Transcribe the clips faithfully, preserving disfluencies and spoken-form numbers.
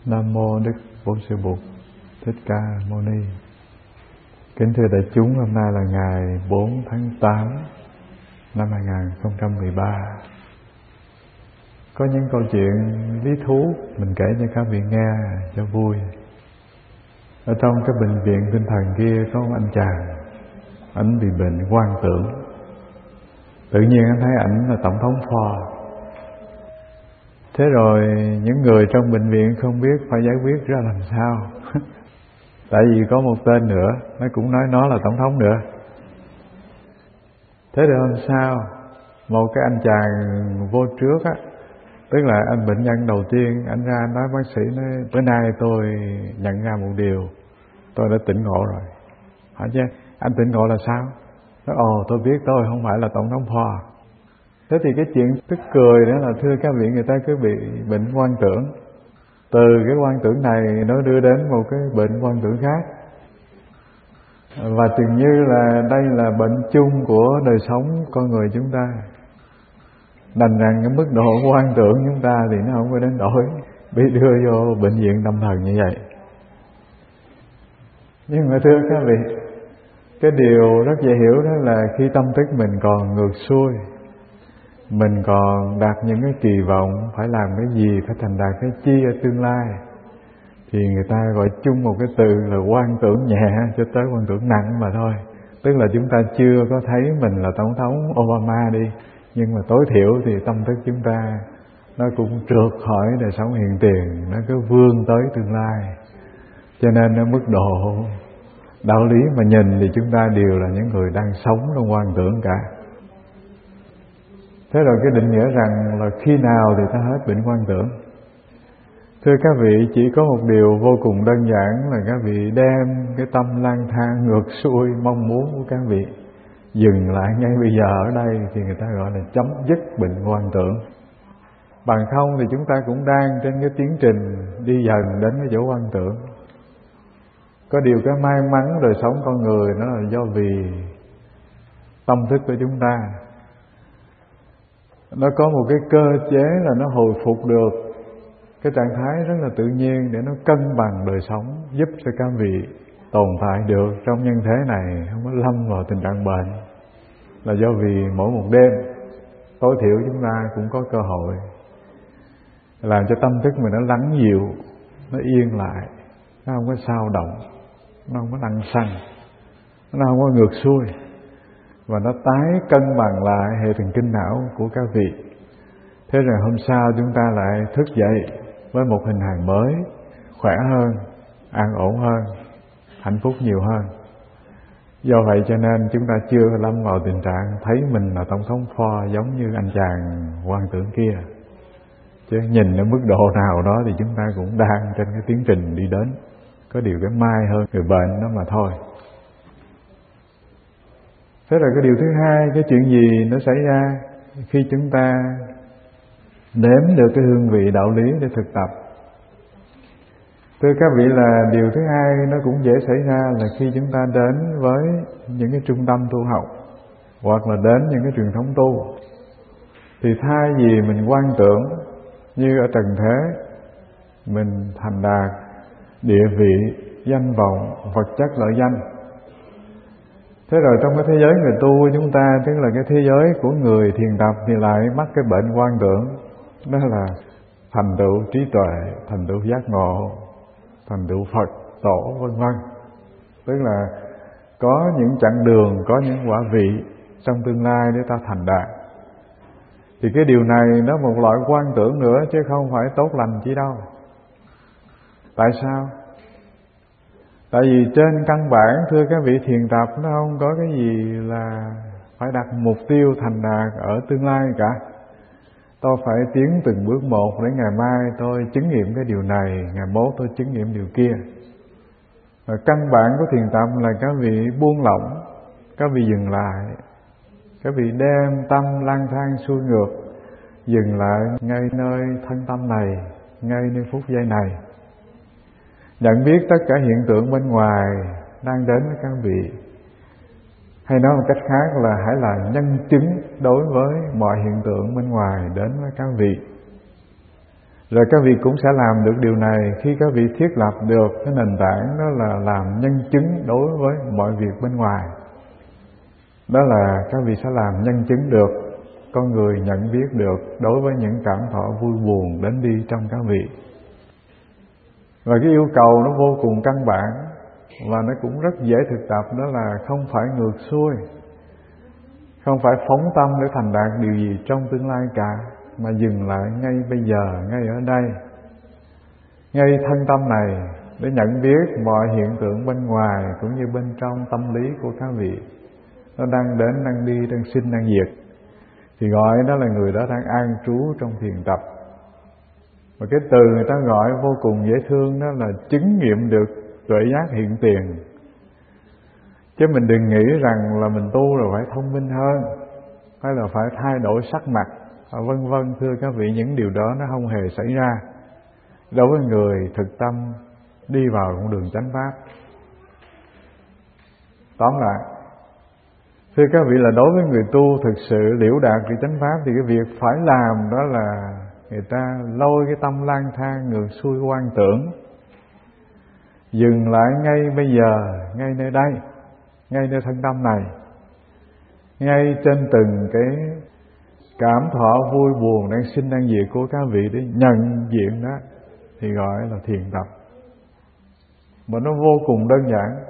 Nam mô Đức Bổn Sư Bụt Thích Ca Mâu Ni. Kính thưa đại chúng, hôm nay là ngày bốn tháng tám năm hai nghìn không trăm mười ba. Có những câu chuyện lý thú mình kể cho các vị nghe cho vui. Ở trong cái bệnh viện tinh thần kia có một anh chàng, ảnh bị bệnh hoang tưởng. Tự nhiên anh thấy ảnh là tổng thống Ford. Thế rồi những người trong bệnh viện không biết phải giải quyết ra làm sao. Tại vì có một tên nữa, nó cũng nói nó là tổng thống nữa. Thế rồi hôm sau, một cái anh chàng vô trước á, tức là anh bệnh nhân đầu tiên, anh ra anh nói bác sĩ nói bữa nay tôi nhận ra một điều, tôi đã tỉnh ngộ rồi. Hỏi chứ anh tỉnh ngộ là sao? Nói ồ tôi biết tôi không phải là tổng thống Ford. Thế thì cái chuyện tức cười đó là thưa các vị, người ta cứ bị bệnh hoang tưởng. Từ cái hoang tưởng này nó đưa đến một cái bệnh hoang tưởng khác. Và dường như là đây là bệnh chung của đời sống con người chúng ta. Đành rằng cái mức độ hoang tưởng chúng ta thì nó không có đến nỗi bị đưa vô bệnh viện tâm thần như vậy. Nhưng mà thưa các vị, cái điều rất dễ hiểu đó là khi tâm thức mình còn ngược xuôi, mình còn đặt những cái kỳ vọng phải làm cái gì, phải thành đạt cái chi ở tương lai, thì người ta gọi chung một cái từ là hoang tưởng nhẹ cho tới hoang tưởng nặng mà thôi. Tức là chúng ta chưa có thấy mình là tổng thống Obama đi, nhưng mà tối thiểu thì tâm thức chúng ta nó cũng trượt khỏi đời sống hiện tiền, nó cứ vươn tới tương lai. Cho nên nó mức độ đạo lý mà nhìn thì chúng ta đều là những người đang sống trong hoang tưởng cả. Thế rồi cái định nghĩa rằng là khi nào thì ta hết bệnh hoang tưởng? Thưa các vị, chỉ có một điều vô cùng đơn giản là các vị đem cái tâm lang thang ngược xuôi mong muốn của các vị dừng lại ngay bây giờ ở đây, thì người ta gọi là chấm dứt bệnh hoang tưởng. Bằng không thì chúng ta cũng đang trên cái tiến trình đi dần đến cái chỗ hoang tưởng. Có điều cái may mắn đời sống con người nó là do vì tâm thức của chúng ta nó có một cái cơ chế là nó hồi phục được cái trạng thái rất là tự nhiên để nó cân bằng đời sống, giúp cho các vị tồn tại được trong nhân thế này, không có lâm vào tình trạng bệnh. Là do vì mỗi một đêm tối thiểu chúng ta cũng có cơ hội làm cho tâm thức mình nó lắng dịu, nó yên lại, nó không có xao động, nó không có lăng xăng, nó không có ngược xuôi, và nó tái cân bằng lại hệ thần kinh não của các vị. Thế rồi hôm sau chúng ta lại thức dậy với một hình hài mới, khỏe hơn, an ổn hơn, hạnh phúc nhiều hơn. Do vậy cho nên chúng ta chưa lâm vào tình trạng thấy mình là tổng thống Ford giống như anh chàng hoang tưởng kia. Chứ nhìn ở mức độ nào đó thì chúng ta cũng đang trên cái tiến trình đi đến. Có điều cái mai hơn người bệnh đó mà thôi. Thế rồi cái điều thứ hai, cái chuyện gì nó xảy ra khi chúng ta nếm được cái hương vị đạo lý để thực tập? Thưa các vị, là điều thứ hai nó cũng dễ xảy ra là khi chúng ta đến với những cái trung tâm tu học hoặc là đến những cái truyền thống tu, thì thay vì mình quan tưởng như ở trần thế, mình thành đạt địa vị, danh vọng, vật chất lợi danh. Thế rồi trong cái thế giới người tu của chúng ta, tức là cái thế giới của người thiền tập, thì lại mắc cái bệnh hoang tưởng. Đó là thành tựu trí tuệ, thành tựu giác ngộ, thành tựu Phật, Tổ vân vân. Tức là có những chặng đường, có những quả vị trong tương lai để ta thành đạt. Thì cái điều này nó một loại quan tưởng nữa, chứ không phải tốt lành chi đâu. Tại sao? Tại vì trên căn bản, thưa các vị, thiền tập nó không có cái gì là phải đặt mục tiêu thành đạt ở tương lai cả. Tôi phải tiến từng bước một để ngày mai tôi chứng nghiệm cái điều này, ngày mốt tôi chứng nghiệm điều kia. Và căn bản của thiền tập là các vị buông lỏng, các vị dừng lại, các vị đem tâm lang thang xuôi ngược, dừng lại ngay nơi thân tâm này, ngay nơi phút giây này. Nhận biết tất cả hiện tượng bên ngoài đang đến với các vị. Hay nói một cách khác là hãy là nhân chứng đối với mọi hiện tượng bên ngoài đến với các vị. Rồi các vị cũng sẽ làm được điều này khi các vị thiết lập được cái nền tảng đó là làm nhân chứng đối với mọi việc bên ngoài. Đó là các vị sẽ làm nhân chứng được, con người nhận biết được đối với những cảm thọ vui buồn đến đi trong các vị. Và cái yêu cầu nó vô cùng căn bản và nó cũng rất dễ thực tập, đó là không phải ngược xuôi, không phải phóng tâm để thành đạt điều gì trong tương lai cả, mà dừng lại ngay bây giờ, ngay ở đây, ngay thân tâm này, để nhận biết mọi hiện tượng bên ngoài cũng như bên trong tâm lý của các vị. Nó đang đến, đang đi, đang sinh, đang diệt, thì gọi đó là người đó đang an trú trong thiền tập. Và cái từ người ta gọi vô cùng dễ thương, đó là chứng nghiệm được tuệ giác hiện tiền. Chứ mình đừng nghĩ rằng là mình tu rồi phải thông minh hơn, hay là phải thay đổi sắc mặt, vân vân. Thưa các vị, những điều đó nó không hề xảy ra đối với người thực tâm đi vào con đường chánh pháp. Tóm lại, thưa các vị, là đối với người tu thực sự liễu đạt được chánh pháp thì cái việc phải làm đó là người ta lôi cái tâm lang thang ngược xuôi quan tưởng, dừng lại ngay bây giờ, ngay nơi đây, ngay nơi thân tâm này, ngay trên từng cái cảm thọ vui buồn đang sinh đang diệt của các vị, để nhận diện đó thì gọi là thiền tập. Mà nó vô cùng đơn giản.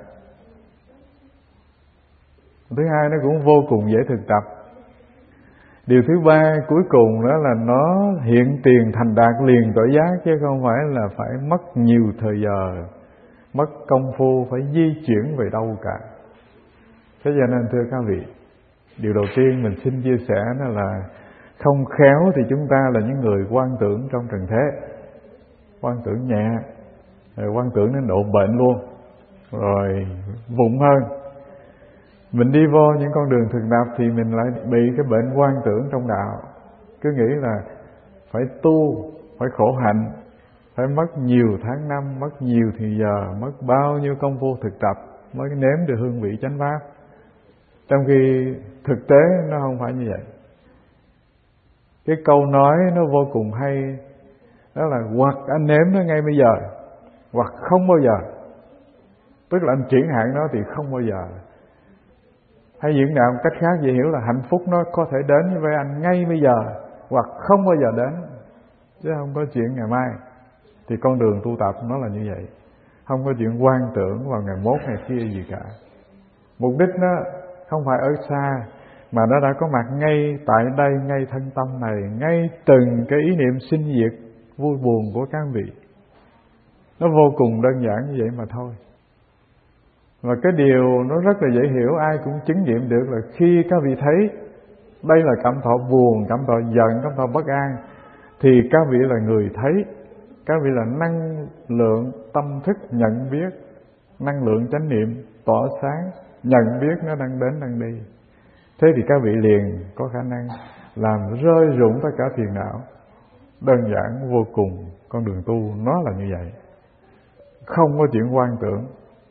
Thứ hai, nó cũng vô cùng dễ thực tập. Điều thứ ba cuối cùng đó là nó hiện tiền thành đạt liền tuệ giác, chứ không phải là phải mất nhiều thời giờ, mất công phu phải di chuyển về đâu cả. Thế cho nên thưa các vị, điều đầu tiên mình xin chia sẻ đó là không khéo thì chúng ta là những người quan tưởng trong trần thế, quan tưởng nhẹ, rồi quan tưởng đến độ bệnh luôn, rồi vụng hơn. Mình đi vô những con đường thực tập thì mình lại bị cái bệnh quan tưởng trong đạo, cứ nghĩ là phải tu, phải khổ hạnh, phải mất nhiều tháng năm, mất nhiều thì giờ, mất bao nhiêu công phu thực tập mới nếm được hương vị chánh pháp. Trong khi thực tế nó không phải như vậy. Cái câu nói nó vô cùng hay, đó là hoặc anh nếm nó ngay bây giờ, hoặc không bao giờ. Tức là anh chuyển hạn nó thì không bao giờ. Hay diễn đạt một cách khác dễ hiểu là hạnh phúc nó có thể đến với anh ngay bây giờ, hoặc không bao giờ đến, chứ không có chuyện ngày mai. Thì con đường tu tập nó là như vậy, không có chuyện quan tưởng vào ngày mốt ngày kia gì cả. Mục đích nó không phải ở xa, mà nó đã có mặt ngay tại đây, ngay thân tâm này, ngay từng cái ý niệm sinh diệt vui buồn của các vị. Nó vô cùng đơn giản như vậy mà thôi. Và cái điều nó rất là dễ hiểu, ai cũng chứng nghiệm được là khi các vị thấy đây là cảm thọ buồn, cảm thọ giận, cảm thọ bất an, thì các vị là người thấy, các vị là năng lượng tâm thức nhận biết, năng lượng chánh niệm tỏa sáng, nhận biết nó đang đến đang đi. Thế thì các vị liền có khả năng làm rơi rụng tất cả phiền não. Đơn giản vô cùng, con đường tu nó là như vậy, không có chuyện quan tưởng.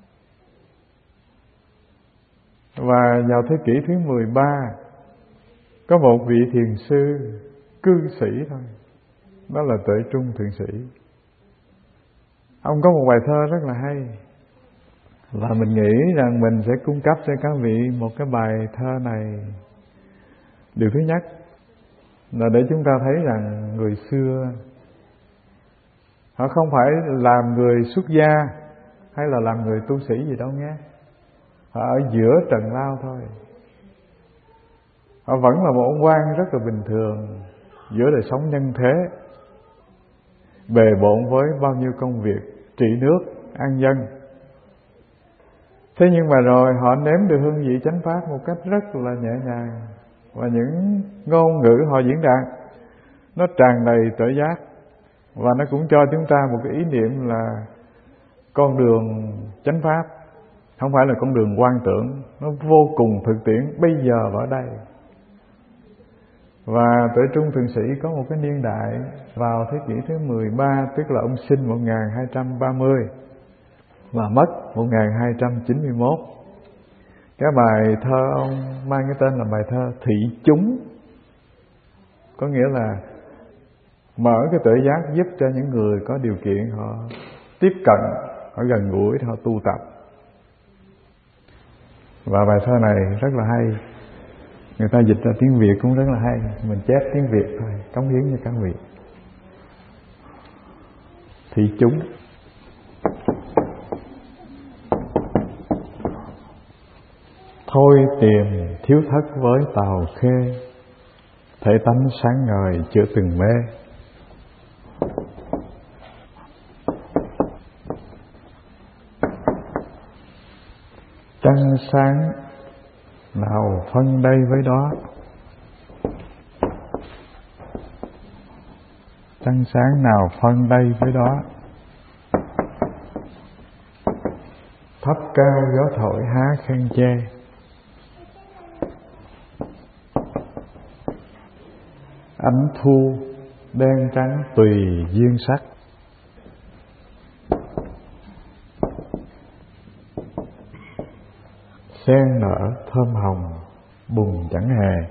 Và vào thế kỷ thứ mười ba, có một vị thiền sư cư sĩ thôi, đó là Tuệ Trung Thượng Sĩ. Ông có một bài thơ rất là hay, và mình nghĩ rằng mình sẽ cung cấp cho các vị một cái bài thơ này. Điều thứ nhất là để chúng ta thấy rằng người xưa họ không phải làm người xuất gia hay là làm người tu sĩ gì đâu nghe. Họ ở giữa trần lao thôi. Họ vẫn là một ông quan rất là bình thường giữa đời sống nhân thế, bề bộn với bao nhiêu công việc trị nước, an dân. Thế nhưng mà rồi họ nếm được hương vị chánh pháp một cách rất là nhẹ nhàng, và những ngôn ngữ họ diễn đạt nó tràn đầy tuệ giác, và nó cũng cho chúng ta một cái ý niệm là con đường chánh pháp không phải là con đường quan tưởng, nó vô cùng thực tiễn bây giờ và ở đây. Và Tuệ Trung Thượng Sĩ có một cái niên đại vào thế kỷ thứ mười ba, tức là ông sinh một nghìn hai trăm ba mươi và mất một nghìn hai trăm chín mươi mốt. Cái bài thơ ông mang cái tên là bài thơ Thị Chúng, có nghĩa là mở cái tuệ giác giúp cho những người có điều kiện họ tiếp cận, họ gần gũi, họ tu tập. Và bài thơ này rất là hay, người ta dịch ra tiếng Việt cũng rất là hay, mình chép tiếng Việt thôi, cống hiến cho các vị. Thị chúng. Thôi tìm thiếu thất với tàu khê, thể tánh sáng ngời chưa từng mê. Trăng sáng nào phân đây với đó, trăng sáng nào phân đây với đó. Thấp cao gió thổi há khen chê, ánh thu đen trắng tùy duyên sắc. Sen nở thơm hồng bùn chẳng hề,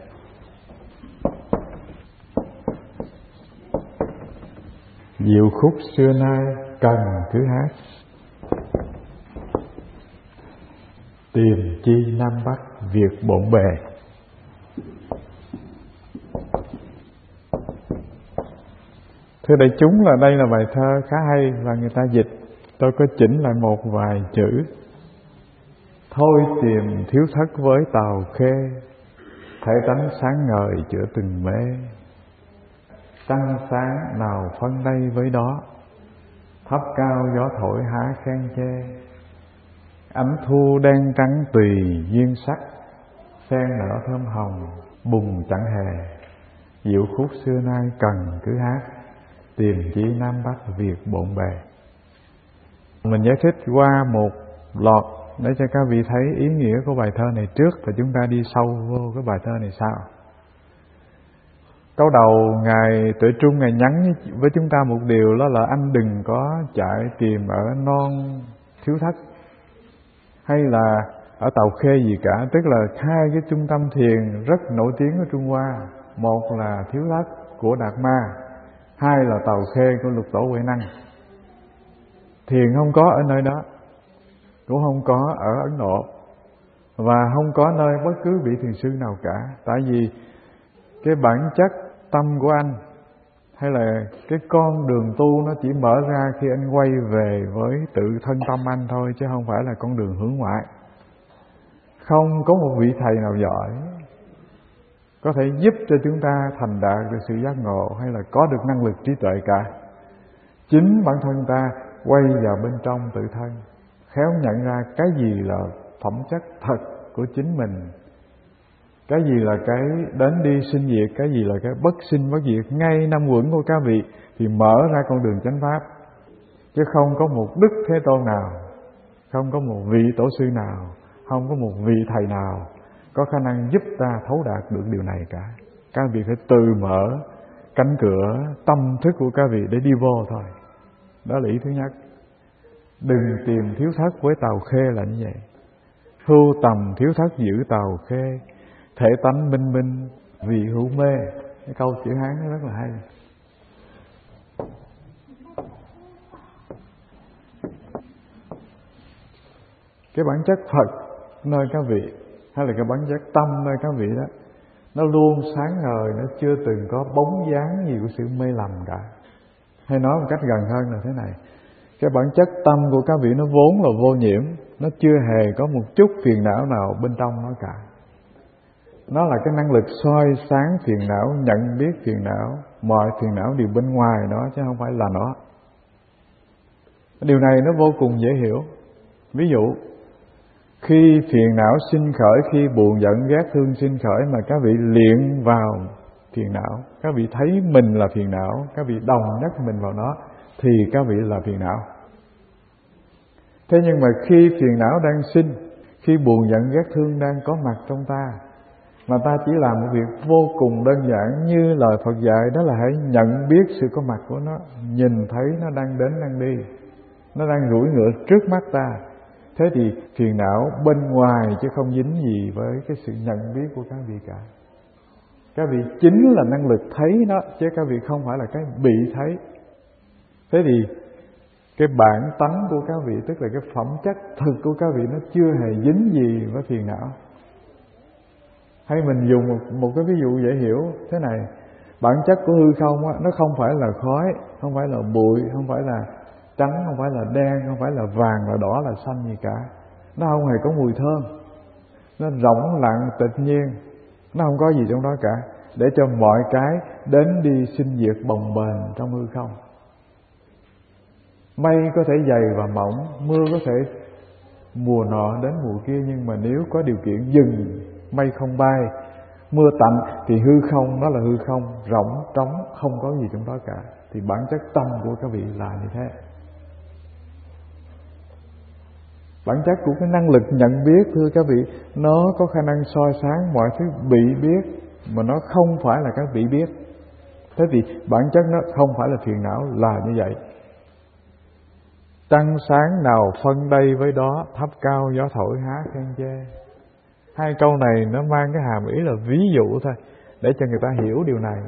diệu khúc xưa nay cần cứ hát. Tìm chi Nam Bắc việc bộn bề, thưa đại chúng là đây là bài thơ khá hay và người ta dịch. Tôi có chỉnh lại một vài chữ. Thôi tìm thiếu thất với tàu khê, thể tánh sáng ngời chữa từng mê. Trăng sáng nào phân đây với đó, thấp cao gió thổi há khen chê. Ánh thu đen trắng tùy duyên sắc, sen nở thơm hồng bùn chẳng hề. Diệu khúc xưa nay cần cứ hát, tìm chi Nam Bắc việc bộn bề. Mình giải thích qua một loạt để cho các vị thấy ý nghĩa của bài thơ này trước, và chúng ta đi sâu vô cái bài thơ này sau. Câu đầu Ngài Tuệ Trung Ngài nhắn với chúng ta một điều, đó là anh đừng có chạy tìm ở non thiếu thất hay là ở tàu khê gì cả. Tức là hai cái trung tâm thiền rất nổi tiếng ở Trung Hoa, một là thiếu thất của Đạt Ma, hai là tàu khê của Lục Tổ Huệ Năng. Thiền không có ở nơi đó, cũng không có ở Ấn Độ, và không có nơi bất cứ vị thiền sư nào cả. Tại vì cái bản chất tâm của anh hay là cái con đường tu nó chỉ mở ra khi anh quay về với tự thân tâm anh thôi, chứ không phải là con đường hướng ngoại. Không có một vị thầy nào giỏi có thể giúp cho chúng ta thành đạt được sự giác ngộ hay là có được năng lực trí tuệ cả. Chính bản thân ta quay vào bên trong tự thân, khéo nhận ra cái gì là phẩm chất thật của chính mình, cái gì là cái đến đi sinh diệt, cái gì là cái bất sinh bất diệt ngay năm uẩn của các vị, thì mở ra con đường chánh pháp. Chứ không có một Đức Thế Tôn nào, không có một vị tổ sư nào, không có một vị thầy nào có khả năng giúp ta thấu đạt được điều này cả. Các vị phải tự mở cánh cửa tâm thức của các vị để đi vô thôi. Đó là ý thứ nhất. Đừng tìm thiếu thất với tàu khê là như vậy. Hưu tầm thiếu thất giữ tàu khê, thể tánh minh minh vì hữu mê. Cái câu chữ Hán nó rất là hay. Cái bản chất Phật nơi các vị, hay là cái bản chất tâm nơi các vị đó, nó luôn sáng ngời, nó chưa từng có bóng dáng gì của sự mê lầm cả. Hay nói một cách gần hơn là thế này: cái bản chất tâm của các vị nó vốn là vô nhiễm, nó chưa hề có một chút phiền não nào bên trong nó cả. Nó là cái năng lực soi sáng phiền não, nhận biết phiền não, mọi phiền não đều bên ngoài nó chứ không phải là nó. Điều này nó vô cùng dễ hiểu. Ví dụ, khi phiền não sinh khởi, khi buồn giận ghét thương sinh khởi mà các vị luyện vào phiền não, các vị thấy mình là phiền não, các vị đồng nhất mình vào nó, thì các vị là phiền não. Thế nhưng mà khi phiền não đang sinh, khi buồn giận ghét thương đang có mặt trong ta, mà ta chỉ làm một việc vô cùng đơn giản như lời Phật dạy, đó là hãy nhận biết sự có mặt của nó, nhìn thấy nó đang đến đang đi, nó đang duỗi ngựa trước mắt ta. Thế thì phiền não bên ngoài chứ không dính gì với cái sự nhận biết của các vị cả. Các vị chính là năng lực thấy nó, chứ các vị không phải là cái bị thấy. Thế thì cái bản tánh của các vị, tức là cái phẩm chất thực của các vị, nó chưa hề dính gì với phiền não. Hay mình dùng một, một cái ví dụ dễ hiểu thế này. Bản chất của hư không á, nó không phải là khói, không phải là bụi, không phải là trắng, không phải là đen, không phải là vàng, là đỏ, là xanh gì cả. Nó không hề có mùi thơm. Nó rỗng lặng tịch nhiên, nó không có gì trong đó cả, để cho mọi cái đến đi sinh diệt bồng bềnh trong hư không. Mây có thể dày và mỏng, mưa có thể mùa nọ đến mùa kia, nhưng mà nếu có điều kiện dừng, mây không bay, mưa tạnh, thì hư không nó là hư không, rỗng trống, không có gì trong đó cả. Thì bản chất tâm của các vị là như thế. Bản chất của cái năng lực nhận biết, thưa các vị, nó có khả năng soi sáng mọi thứ bị biết, mà nó không phải là các vị biết. Thế thì bản chất nó không phải là phiền não, là như vậy. Trăng sáng nào phân đây với đó, thấp cao gió thổi há khen chê. Hai câu này nó mang cái hàm ý là ví dụ thôi, để cho người ta hiểu điều này.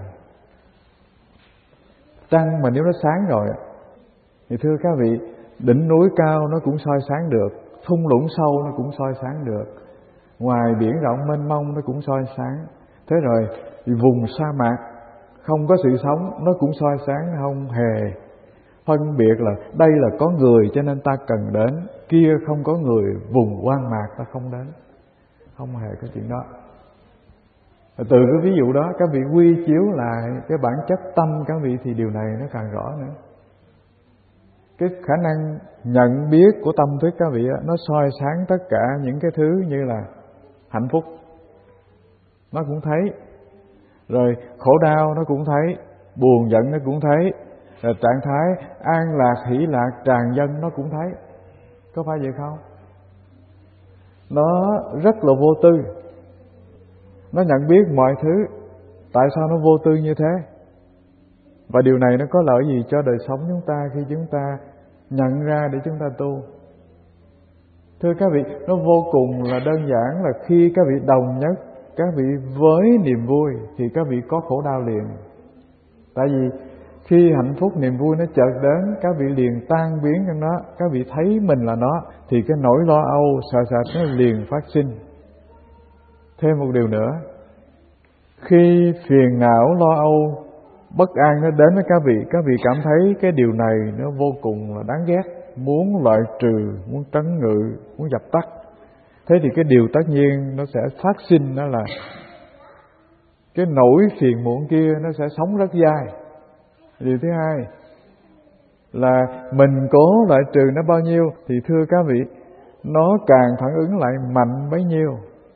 Trăng mà nếu nó sáng rồi thì thưa các vị, đỉnh núi cao nó cũng soi sáng được, thung lũng sâu nó cũng soi sáng được, ngoài biển rộng mênh mông nó cũng soi sáng. Thế rồi vùng sa mạc không có sự sống nó cũng soi sáng, không hề phân biệt là đây là có người cho nên ta cần đến, kia không có người, vùng hoang mạc ta không đến. Không hề có chuyện đó. Từ cái ví dụ đó các vị quy chiếu lại cái bản chất tâm các vị, thì điều này nó càng rõ nữa. Cái khả năng nhận biết của tâm thức các vị đó, nó soi sáng tất cả những cái thứ như là hạnh phúc, nó cũng thấy. Rồi khổ đau nó cũng thấy, buồn giận nó cũng thấy, rồi trạng thái an lạc, hỷ lạc, tràn dân nó cũng thấy. Có phải vậy không? Nó rất là vô tư, nó nhận biết mọi thứ. Tại sao nó vô tư như thế? Và điều này nó có lợi gì cho đời sống chúng ta khi chúng ta nhận ra để chúng ta tu? Thưa các vị, nó vô cùng là đơn giản, là khi các vị đồng nhất các vị với niềm vui thì các vị có khổ đau liền. Tại vì khi hạnh phúc niềm vui nó chợt đến, các vị liền tan biến trong nó, các vị thấy mình là nó, thì cái nỗi lo âu sợ sệt nó liền phát sinh. Thêm một điều nữa, khi phiền não lo âu bất an nó đến với các vị, các vị cảm thấy cái điều này nó vô cùng là đáng ghét, muốn loại trừ, muốn trấn ngự, muốn dập tắt. Thế thì cái điều tất nhiên nó sẽ phát sinh, đó là cái nỗi phiền muộn kia nó sẽ sống rất dai. Điều thứ hai là mình cố loại trừ nó bao nhiêu thì thưa các vị, nó càng phản ứng lại mạnh bấy nhiêu.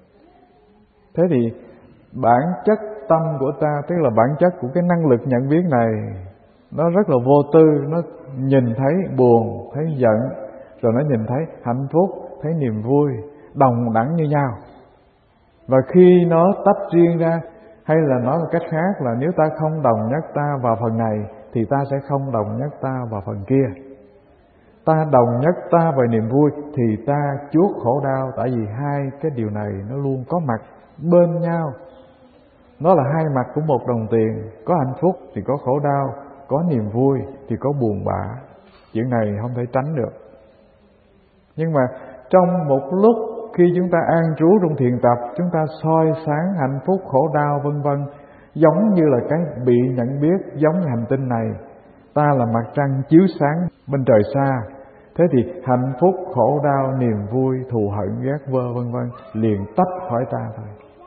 Thế thì bản chất tâm của ta, tức là bản chất của cái năng lực nhận biết này, nó rất là vô tư. Nó nhìn thấy buồn, thấy giận, rồi nó nhìn thấy hạnh phúc, thấy niềm vui, đồng đẳng như nhau. Và khi nó tách riêng ra, hay là nói một cách khác là nếu ta không đồng nhất ta vào phần này thì ta sẽ không đồng nhất ta vào phần kia. Ta đồng nhất ta về niềm vui thì ta chuốc khổ đau, tại vì hai cái điều này nó luôn có mặt bên nhau. Nó là hai mặt của một đồng tiền, có hạnh phúc thì có khổ đau, có niềm vui thì có buồn bã. Chuyện này không thể tránh được. Nhưng mà trong một lúc khi chúng ta an trú trong thiền tập, chúng ta soi sáng hạnh phúc, khổ đau vân vân, giống như là cái bị nhận biết, giống như hành tinh này, ta là mặt trăng chiếu sáng bên trời xa. Thế thì hạnh phúc, khổ đau, niềm vui, thù hận, ghét vơ vân vân liền tách khỏi ta thôi.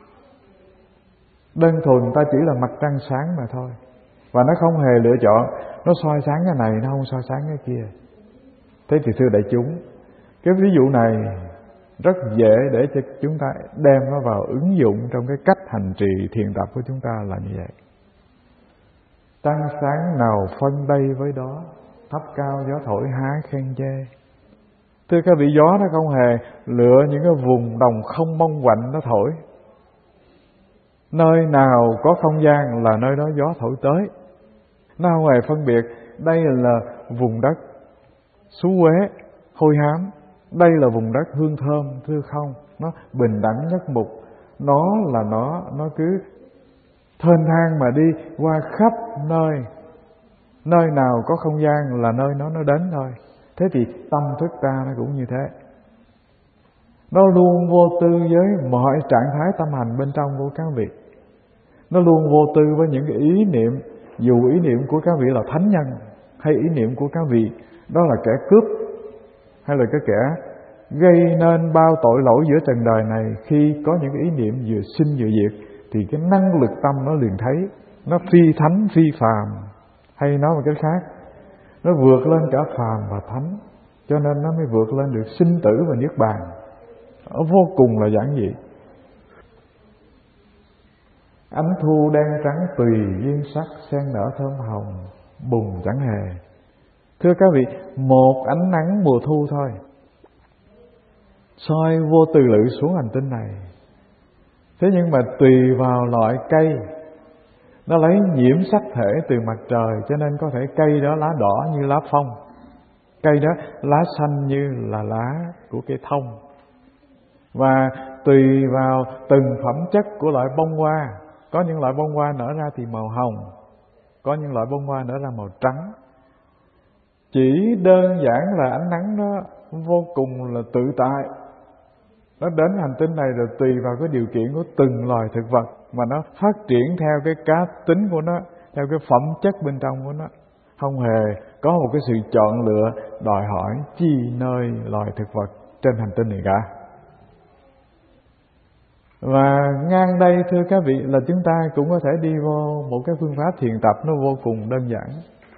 Đơn thuần ta chỉ là mặt trăng sáng mà thôi. Và nó không hề lựa chọn nó soi sáng cái này, nó không soi sáng cái kia. Thế thì thưa đại chúng, cái ví dụ này rất dễ để cho chúng ta đem nó vào ứng dụng trong cái cách hành trì thiền tập của chúng ta là như vậy. Trăng sáng nào phân đây với đó, thấp cao gió thổi há khen chê. Thưa các vị, gió nó không hề lựa những cái vùng đồng không mong quạnh nó thổi. Nơi nào có không gian là nơi đó gió thổi tới. Nó không hề phân biệt đây là vùng đất xú uế, hôi hám, đây là vùng đất hương thơm. Thưa không, nó bình đẳng nhất mục. Nó là nó, nó cứ thênh thang mà đi qua khắp nơi. Nơi nào có không gian là nơi nó nó đến thôi. Thế thì tâm thức ta nó cũng như thế. Nó luôn vô tư với mọi trạng thái tâm hành bên trong của các vị. Nó luôn vô tư với những cái ý niệm, dù ý niệm của các vị là thánh nhân, hay ý niệm của các vị đó là kẻ cướp, hay là cái kẻ gây nên bao tội lỗi giữa trần đời này. Khi có những cái ý niệm vừa sinh vừa diệt thì cái năng lực tâm nó liền thấy nó phi thánh phi phàm, hay nói một cái khác, nó vượt lên cả phàm và thánh, cho nên nó mới vượt lên được sinh tử và niết bàn. Nó vô cùng là giản dị. Ánh thu đen trắng tùy duyên sắc, sen nở thơm hồng, bùn chẳng hề. Thưa các vị, một ánh nắng mùa thu thôi soi vô tư lự xuống hành tinh này. Thế nhưng mà tùy vào loại cây, nó lấy nhiễm sắc thể từ mặt trời, cho nên có thể cây đó lá đỏ như lá phong, cây đó lá xanh như là lá của cây thông. Và tùy vào từng phẩm chất của loại bông hoa, có những loại bông hoa nở ra thì màu hồng, có những loại bông hoa nở ra màu trắng. Chỉ đơn giản là ánh nắng nó vô cùng là tự tại, nó đến hành tinh này rồi tùy vào cái điều kiện của từng loài thực vật mà nó phát triển theo cái cá tính của nó, theo cái phẩm chất bên trong của nó. Không hề có một cái sự chọn lựa đòi hỏi chi nơi loài thực vật trên hành tinh này cả. Và ngang đây thưa các vị là chúng ta cũng có thể đi vô một cái phương pháp thiền tập nó vô cùng đơn giản.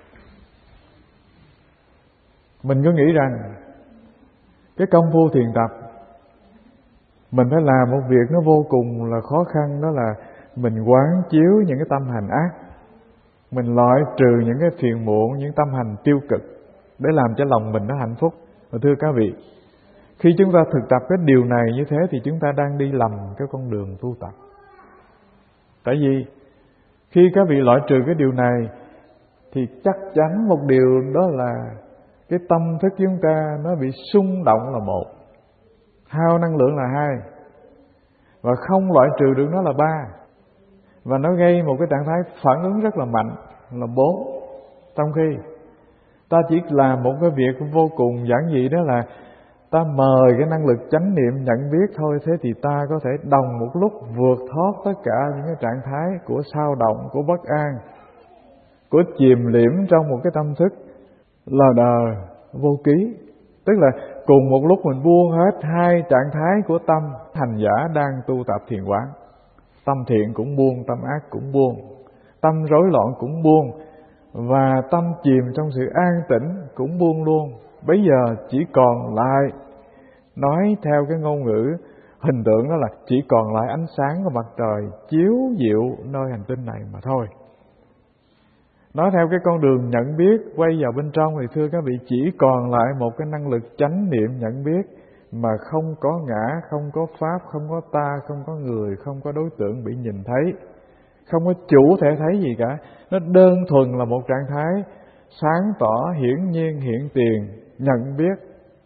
Mình có nghĩ rằng cái công phu thiền tập mình phải làm một việc nó vô cùng là khó khăn, đó là mình quán chiếu những cái tâm hành ác, mình loại trừ những cái phiền muộn, những tâm hành tiêu cực để làm cho lòng mình nó hạnh phúc. Và thưa các vị, khi chúng ta thực tập cái điều này như thế thì chúng ta đang đi lầm cái con đường tu tập. Tại vì khi các vị loại trừ cái điều này thì chắc chắn một điều đó là cái tâm thức chúng ta nó bị xung động là một, hao năng lượng là hai, và không loại trừ được nó là ba, và nó gây một cái trạng thái phản ứng rất là mạnh là bốn. Trong khi ta chỉ làm một cái việc vô cùng giản dị, đó là ta mời cái năng lực chánh niệm nhận biết thôi. Thế thì ta có thể đồng một lúc vượt thoát tất cả những cái trạng thái của sao động, của bất an, của chìm liễm trong một cái tâm thức lờ đờ vô ký. Tức là cùng một lúc mình buông hết hai trạng thái của tâm. Hành giả đang tu tập thiền quán, tâm thiện cũng buông, tâm ác cũng buông, tâm rối loạn cũng buông, và tâm chìm trong sự an tĩnh cũng buông luôn. Bây giờ chỉ còn lại, nói theo cái ngôn ngữ hình tượng đó là chỉ còn lại ánh sáng của mặt trời chiếu dịu nơi hành tinh này mà thôi. Nói theo cái con đường nhận biết quay vào bên trong thì thưa các vị, chỉ còn lại một cái năng lực chánh niệm nhận biết mà không có ngã, không có pháp, không có ta, không có người, không có đối tượng bị nhìn thấy, không có chủ thể thấy gì cả. Nó đơn thuần là một trạng thái sáng tỏ, hiển nhiên, hiện tiền, nhận biết.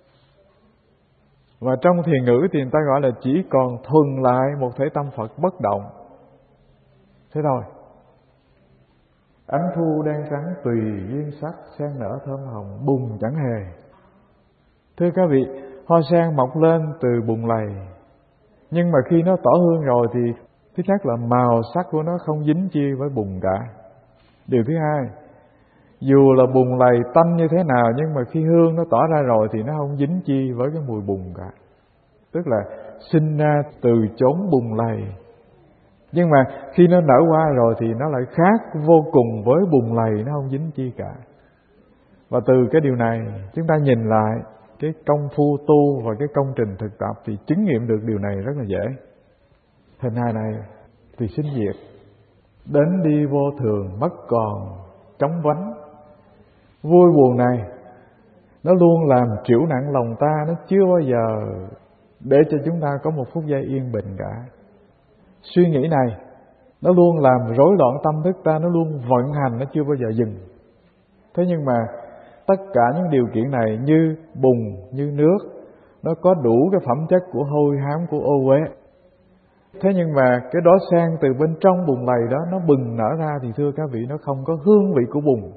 Và trong thiền ngữ thì người ta gọi là chỉ còn thuần lại một thể tâm Phật bất động. Thế thôi. Ánh thu đen trắng tùy duyên sắc, sen nở thơm hồng, bùn chẳng hề. Thưa các vị, hoa sen mọc lên từ bùn lầy, nhưng mà khi nó tỏ hương rồi thì thứ nhất là màu sắc của nó không dính chi với bùn cả. Điều thứ hai, dù là bùn lầy tanh như thế nào, nhưng mà khi hương nó tỏ ra rồi thì nó không dính chi với cái mùi bùn cả. Tức là sinh ra từ chốn bùn lầy, nhưng mà khi nó nở hoa rồi thì nó lại khác vô cùng với bùn lầy, nó không dính chi cả. Và từ cái điều này chúng ta nhìn lại cái công phu tu và cái công trình thực tập thì chứng nghiệm được điều này rất là dễ. Hình hài này thì sinh diệt, đến đi vô thường, mất còn, trống vánh. Vui buồn này nó luôn làm trĩu nặng lòng ta, nó chưa bao giờ để cho chúng ta có một phút giây yên bình cả. Suy nghĩ này nó luôn làm rối loạn tâm thức ta, nó luôn vận hành, nó chưa bao giờ dừng. Thế nhưng mà tất cả những điều kiện này như bùn, như nước, nó có đủ cái phẩm chất của hôi hám, của ô uế. Thế nhưng mà cái đóa sen từ bên trong bùn lầy đó nó bừng nở ra thì thưa các vị, nó không có hương vị của bùn.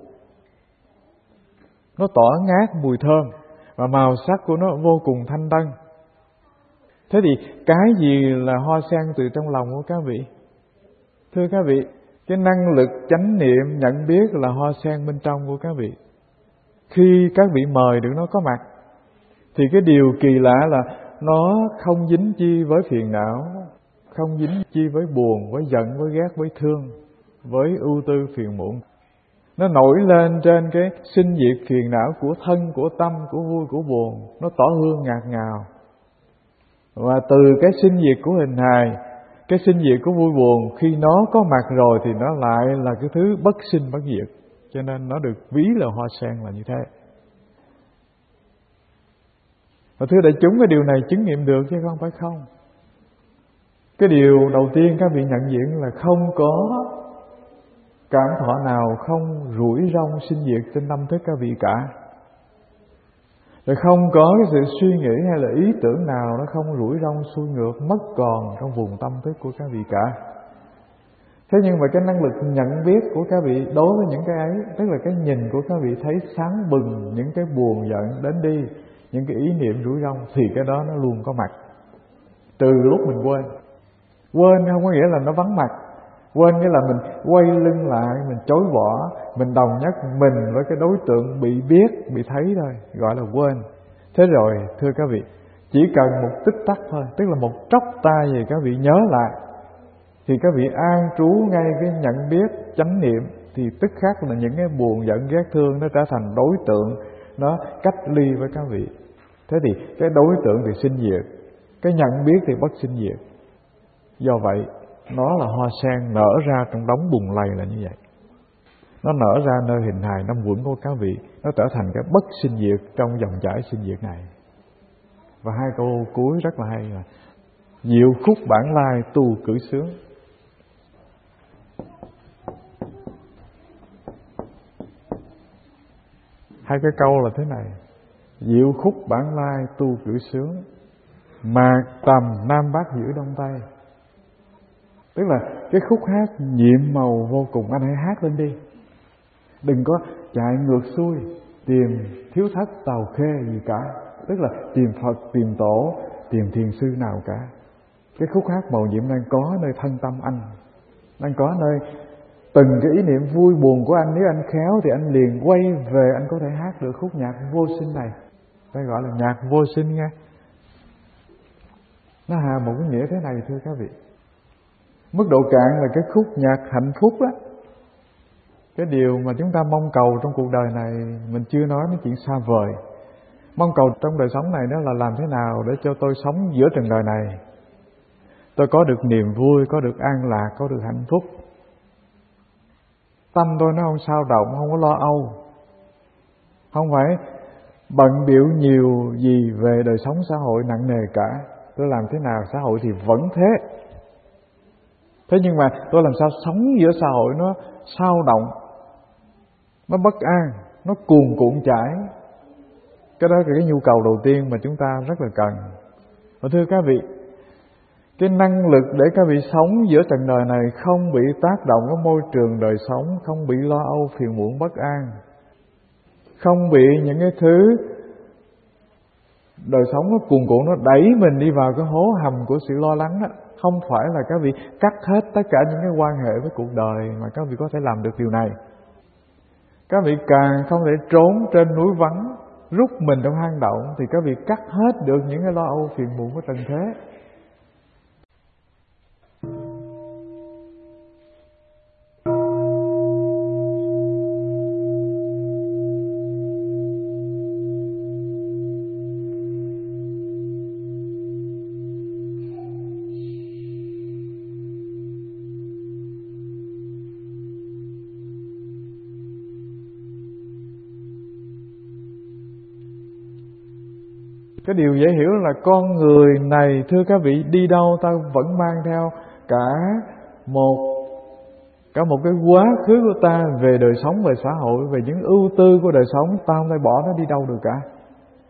Nó tỏa ngát mùi thơm và màu sắc của nó vô cùng thanh tân. Thế thì cái gì là hoa sen từ trong lòng của các vị? Thưa các vị, cái năng lực chánh niệm nhận biết là hoa sen bên trong của các vị. Khi các vị mời được nó có mặt thì cái điều kỳ lạ là nó không dính chi với phiền não, không dính chi với buồn, với giận, với ghét, với thương, với ưu tư phiền muộn. Nó nổi lên trên cái sinh diệt phiền não của thân, của tâm, của vui, của buồn. Nó tỏ hương ngạt ngào. Và từ cái sinh diệt của hình hài, cái sinh diệt của vui buồn, khi nó có mặt rồi thì nó lại là cái thứ bất sinh bất diệt. Cho nên nó được ví là hoa sen là như thế. Và thưa đại chúng, cái điều này chứng nghiệm được chứ không phải không. Cái điều đầu tiên các vị nhận diện là không có cảm thọ nào không rủi rong sinh diệt trên tâm thức các vị cả. Rồi không có cái sự suy nghĩ hay là ý tưởng nào nó không rủi rong xuôi ngược mất còn trong vùng tâm thức của các vị cả. Thế nhưng mà cái năng lực nhận biết của các vị đối với những cái ấy, tức là cái nhìn của các vị thấy sáng bừng những cái buồn giận đến đi, những cái ý niệm rủi rong, thì cái đó nó luôn có mặt. Từ lúc mình quên. Quên không có nghĩa là nó vắng mặt. Quên nghĩa là mình quay lưng lại, mình chối bỏ, mình đồng nhất mình với cái đối tượng bị biết, bị thấy thôi, gọi là quên. Thế rồi, thưa các vị, chỉ cần một tích tắc thôi, tức là một tróc tay gì các vị nhớ lại, thì các vị an trú ngay cái nhận biết chánh niệm, thì tức khắc là những cái buồn giận ghét thương nó trở thành đối tượng, nó cách ly với các vị. Thế thì cái đối tượng thì sinh diệt, cái nhận biết thì bất sinh diệt. Do vậy, nó là hoa sen nở ra trong đống bùn lầy là như vậy. Nó nở ra nơi hình hài năm quẩn của các vị, nó trở thành cái bất sinh diệt trong dòng chảy sinh diệt này. Và hai câu cuối rất là hay là diệu khúc bản lai tu cử sướng. Hai cái câu là thế này: diệu khúc bản lai tu cử sướng, mạc tầm nam bắc giữa đông tây. Tức là cái khúc hát nhiệm màu vô cùng, anh hãy hát lên đi. Đừng có chạy ngược xuôi tìm thiếu thất tàu khê gì cả, tức là tìm Phật, tìm Tổ, tìm thiền sư nào cả. Cái khúc hát màu nhiệm đang có nơi thân tâm anh, đang có nơi từng cái ý niệm vui buồn của anh. Nếu anh khéo thì anh liền quay về, anh có thể hát được khúc nhạc vô sinh này. Đây gọi là nhạc vô sinh nha. Nó hàm một cái nghĩa thế này thưa các vị. Mức độ cạn là cái khúc nhạc hạnh phúc đó. Cái điều mà chúng ta mong cầu trong cuộc đời này, mình chưa nói mấy chuyện xa vời. Mong cầu trong đời sống này đó là làm thế nào để cho tôi sống giữa trần đời này, tôi có được niềm vui, có được an lạc, có được hạnh phúc. Tâm tôi nó không sao động, không có lo âu, không phải bận bịu nhiều gì về đời sống xã hội nặng nề cả. Tôi làm thế nào xã hội thì vẫn thế. Thế nhưng mà tôi làm sao sống giữa xã hội nó sao động, nó bất an, nó cuồn cuộn chảy. Cái đó là cái nhu cầu đầu tiên mà chúng ta rất là cần. Và thưa các vị, cái năng lực để các vị sống giữa trần đời này không bị tác động của môi trường đời sống, không bị lo âu phiền muộn bất an, không bị những cái thứ đời sống nó cuồn cuộn, nó đẩy mình đi vào cái hố hầm của sự lo lắng đó. Không phải là các vị cắt hết tất cả những cái quan hệ với cuộc đời mà các vị có thể làm được điều này. Các vị càng không thể trốn trên núi vắng, rút mình trong hang động, thì các vị cắt hết được những cái lo âu phiền muộn của trần thế. Cái điều dễ hiểu là con người này, thưa các vị, đi đâu ta vẫn mang theo cả một cả một cái quá khứ của ta về đời sống, về xã hội, về những ưu tư của đời sống. Ta không thể bỏ nó đi đâu được cả.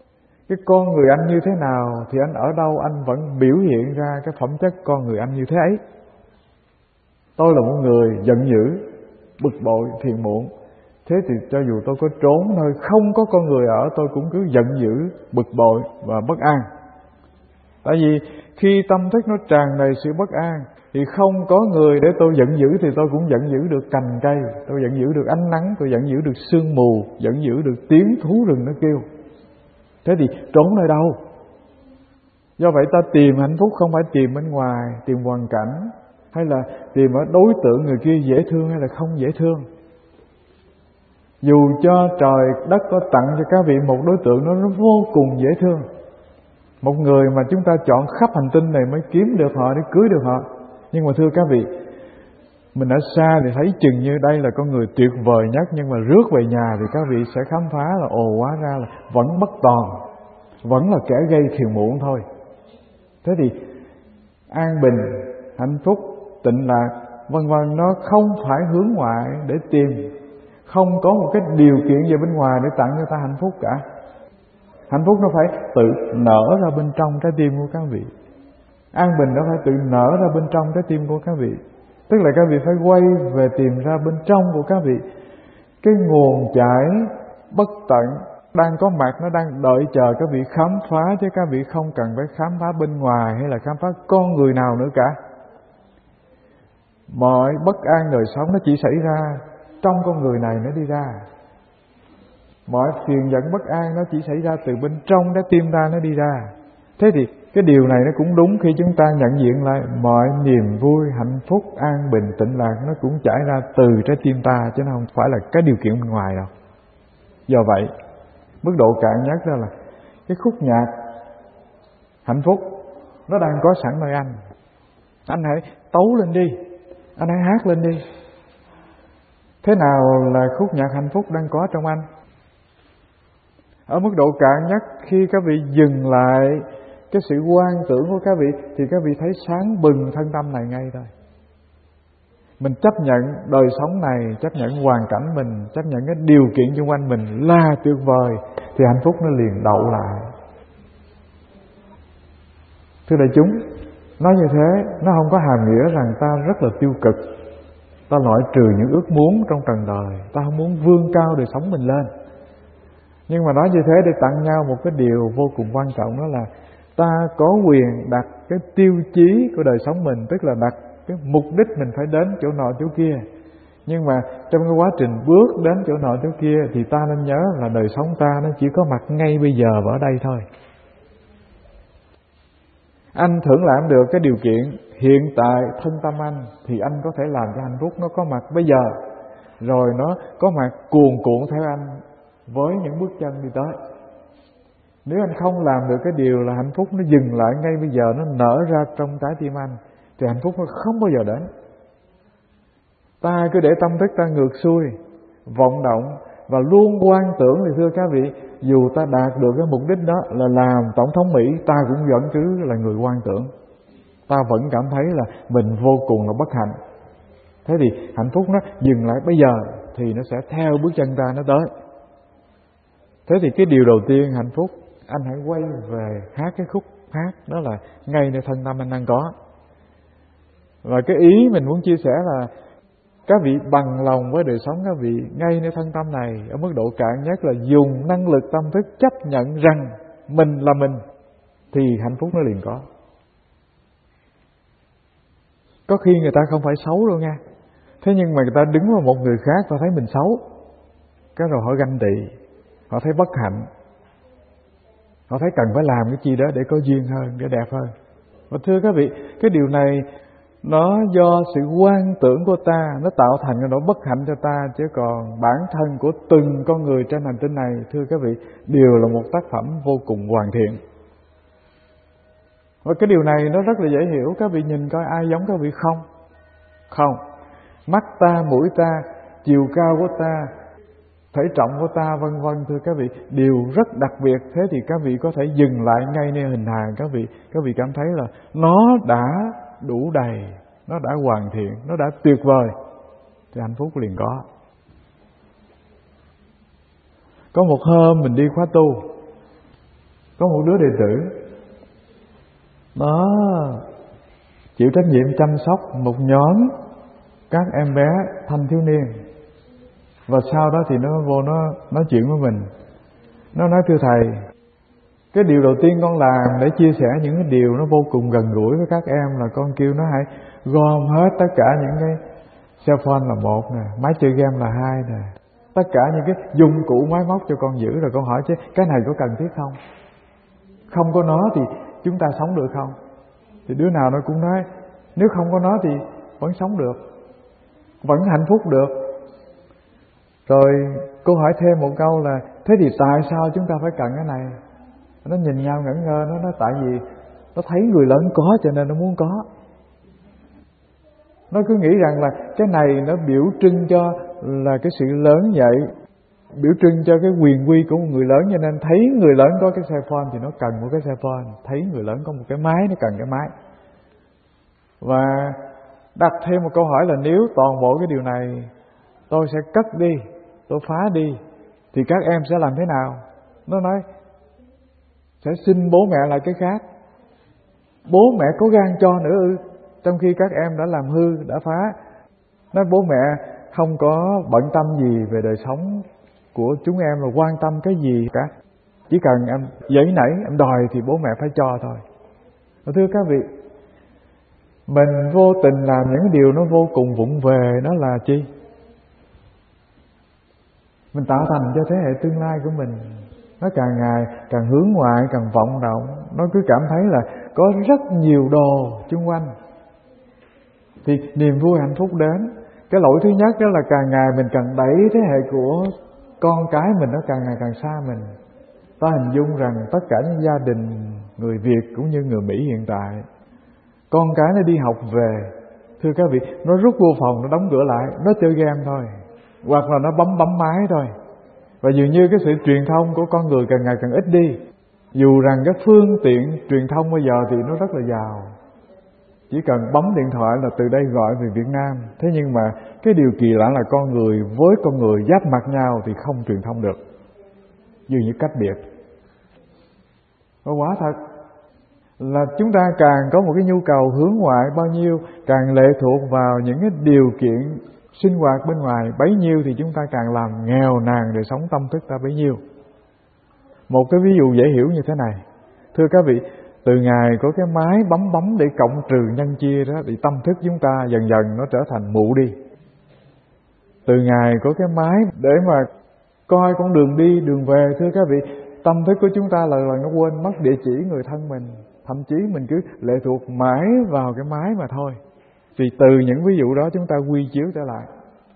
cái con người anh như thế nào thì anh ở đâu anh vẫn biểu hiện ra cái phẩm chất con người anh như thế ấy. Tôi là một người giận dữ, bực bội, phiền muộn. Thế thì cho dù tôi có trốn nơi không có con người ở, tôi cũng cứ giận dữ, bực bội và bất an. Tại vì khi tâm thức nó tràn đầy sự bất an thì không có người để tôi giận dữ thì tôi cũng giận dữ được cành cây, tôi giận dữ được ánh nắng, tôi giận dữ được sương mù, giận dữ được tiếng thú rừng nó kêu. Thế thì trốn nơi đâu? Do vậy ta tìm hạnh phúc không phải tìm bên ngoài, tìm hoàn cảnh, hay là tìm ở đối tượng người kia dễ thương hay là không dễ thương. Dù cho trời đất có tặng cho các vị một đối tượng nó, nó vô cùng dễ thương, một người mà chúng ta chọn khắp hành tinh này mới kiếm được họ để cưới được họ, nhưng mà thưa các vị, mình ở xa thì thấy chừng như đây là con người tuyệt vời nhất, nhưng mà rước về nhà thì các vị sẽ khám phá là ồ, hóa ra là vẫn bất toàn, vẫn là kẻ gây phiền muộn thôi. Thế thì an bình, hạnh phúc, tịnh lạc vân vân nó không phải hướng ngoại để tìm, không có một cái điều kiện gì bên ngoài để tặng cho ta hạnh phúc cả. Hạnh phúc nó phải tự nở ra bên trong trái tim của các vị. An bình nó phải tự nở ra bên trong trái tim của các vị. Tức là các vị phải quay về tìm ra bên trong của các vị cái nguồn chảy bất tận đang có mặt, nó đang đợi chờ các vị khám phá, chứ các vị không cần phải khám phá bên ngoài hay là khám phá con người nào nữa cả. Mọi bất an đời sống nó chỉ xảy ra trong con người này nó đi ra. Mọi phiền giận bất an nó chỉ xảy ra từ bên trong trái tim ta nó đi ra. Thế thì cái điều này nó cũng đúng khi chúng ta nhận diện lại mọi niềm vui, hạnh phúc, an bình, tịnh lạc nó cũng chảy ra từ trái tim ta, chứ nó không phải là cái điều kiện bên ngoài đâu. Do vậy, mức độ cạn nhất đó là cái khúc nhạc hạnh phúc nó đang có sẵn nơi anh. Anh hãy tấu lên đi, anh hãy hát lên đi. Thế nào là khúc nhạc hạnh phúc đang có trong anh? Ở mức độ cạn nhất, khi các vị dừng lại cái sự quan tưởng của các vị thì các vị thấy sáng bừng thân tâm này ngay thôi. Mình chấp nhận đời sống này, chấp nhận hoàn cảnh mình, chấp nhận cái điều kiện xung quanh mình là tuyệt vời, thì hạnh phúc nó liền đậu lại. Thưa đại chúng, nói như thế nó không có hàm nghĩa rằng ta rất là tiêu cực, ta loại trừ những ước muốn trong trần đời, ta không muốn vươn cao đời sống mình lên. Nhưng mà nói như thế để tặng nhau một cái điều vô cùng quan trọng, đó là ta có quyền đặt cái tiêu chí của đời sống mình, tức là đặt cái mục đích mình phải đến chỗ nọ chỗ kia. Nhưng mà trong cái quá trình bước đến chỗ nọ chỗ kia thì ta nên nhớ là đời sống ta nó chỉ có mặt ngay bây giờ và ở đây thôi. Anh thưởng lãm được cái điều kiện hiện tại thân tâm anh thì anh có thể làm cho hạnh phúc nó có mặt bây giờ, rồi nó có mặt cuồn cuộn theo anh với những bước chân đi tới. Nếu anh không làm được cái điều là hạnh phúc nó dừng lại ngay bây giờ, nó nở ra trong trái tim anh, thì hạnh phúc nó không bao giờ đến. Ta cứ để tâm thức ta ngược xuôi, vọng động và luôn quan tưởng, thì thưa các vị, dù ta đạt được cái mục đích đó là làm tổng thống Mỹ, ta cũng vẫn cứ là người quan tưởng. Ta vẫn cảm thấy là mình vô cùng là bất hạnh. Thế thì hạnh phúc nó dừng lại bây giờ thì nó sẽ theo bước chân ta nó tới. Thế thì cái điều đầu tiên hạnh phúc, anh hãy quay về hát cái khúc hát đó là ngay nơi thân tâm anh đang có. Và cái ý mình muốn chia sẻ là các vị bằng lòng với đời sống các vị ngay nơi thân tâm này, ở mức độ cạn nhất là dùng năng lực tâm thức chấp nhận rằng mình là mình, thì hạnh phúc nó liền có. Có khi người ta không phải xấu đâu nha, thế nhưng mà người ta đứng vào một người khác ta thấy mình xấu, cái rồi họ ganh tị, họ thấy bất hạnh, họ thấy cần phải làm cái chi đó để có duyên hơn, để đẹp hơn. Và thưa các vị, cái điều này nó do sự quan tưởng của ta, nó tạo thành cái nỗi bất hạnh cho ta, chứ còn bản thân của từng con người trên hành tinh này, thưa các vị, đều là một tác phẩm vô cùng hoàn thiện. Và cái điều này nó rất là dễ hiểu. Các vị nhìn coi ai giống các vị không? Không. Mắt ta, mũi ta, chiều cao của ta, thể trọng của ta, vân vân, thưa các vị, đều rất đặc biệt. Thế thì các vị có thể dừng lại ngay nơi hình hài các vị, các vị cảm thấy là nó đã đủ đầy, nó đã hoàn thiện, nó đã tuyệt vời, thì hạnh phúc liền có. Có một hôm mình đi khóa tu, Có một đứa đệ tử nó chịu trách nhiệm chăm sóc một nhóm các em bé thanh thiếu niên. Và sau đó thì nó vô nó nói chuyện với mình. Nó nói thưa thầy, cái điều đầu tiên con làm để chia sẻ những cái điều nó vô cùng gần gũi với các em là con kêu nó hãy gom hết tất cả những cái cell phone là một nè, máy chơi game là hai nè, tất cả những cái dụng cụ máy móc cho con giữ. Rồi con hỏi chứ cái này có cần thiết không? Không có nó thì chúng ta sống được không? Thì đứa nào nó cũng nói nếu không có nó thì vẫn sống được, vẫn hạnh phúc được. Rồi cô hỏi thêm một câu là thế thì tại sao chúng ta phải cần cái này? Nó nhìn nhau ngẩn ngơ. Nó nói tại vì nó thấy người lớn có cho nên nó muốn có. Nó cứ nghĩ rằng là cái này nó biểu trưng cho là cái sự lớn vậy, biểu trưng cho cái quyền uy của một người lớn, cho nên thấy người lớn có cái cell phone thì nó cần một cái cell phone, thấy người lớn có một cái máy nó cần cái máy. Và đặt thêm một câu hỏi là nếu toàn bộ cái điều này tôi sẽ cất đi, tôi phá đi thì các em sẽ làm thế nào? Nó nói sẽ xin bố mẹ lại cái khác. Bố mẹ có gan cho nữa ư? Trong khi các em đã làm hư, đã phá. Nói bố mẹ không có bận tâm gì về đời sống của chúng em, là quan tâm cái gì cả. Chỉ cần em giãy nảy, em đòi thì bố mẹ phải cho thôi. Và thưa các vị, mình vô tình làm những điều nó vô cùng vụng về. Nó là chi? Mình tạo thành cho thế hệ tương lai của mình nó càng ngày càng hướng ngoại, càng vọng động. Nó cứ cảm thấy là có rất nhiều đồ xung quanh thì niềm vui hạnh phúc đến. Cái lỗi thứ nhất đó là càng ngày mình càng đẩy thế hệ của con cái mình nó càng ngày càng xa mình. Ta hình dung rằng tất cả những gia đình người Việt cũng như người Mỹ hiện tại, con cái nó đi học về, thưa các vị, nó rút vô phòng, nó đóng cửa lại, nó chơi game thôi, hoặc là nó bấm bấm máy thôi. Và dường như cái sự truyền thông của con người càng ngày càng ít đi. Dù rằng cái phương tiện truyền thông bây giờ thì nó rất là giàu, chỉ cần bấm điện thoại là từ đây gọi về Việt Nam. Thế nhưng mà cái điều kỳ lạ là con người với con người giáp mặt nhau thì không truyền thông được, dường như cách biệt. Và quả thật là chúng ta càng có một cái nhu cầu hướng ngoại bao nhiêu, càng lệ thuộc vào những cái điều kiện sinh hoạt bên ngoài bấy nhiêu thì chúng ta càng làm nghèo nàn đời sống tâm thức ta bấy nhiêu. Một cái ví dụ dễ hiểu như thế này, thưa các vị, từ ngày có cái máy bấm bấm để cộng trừ nhân chia đó thì tâm thức chúng ta dần dần nó trở thành mụ đi. Từ ngày có cái máy để mà coi con đường đi đường về, thưa các vị, tâm thức của chúng ta lần lần nó quên mất địa chỉ người thân mình. Thậm chí mình cứ lệ thuộc mãi vào cái máy mà thôi. Vì từ những ví dụ đó chúng ta quy chiếu trở lại.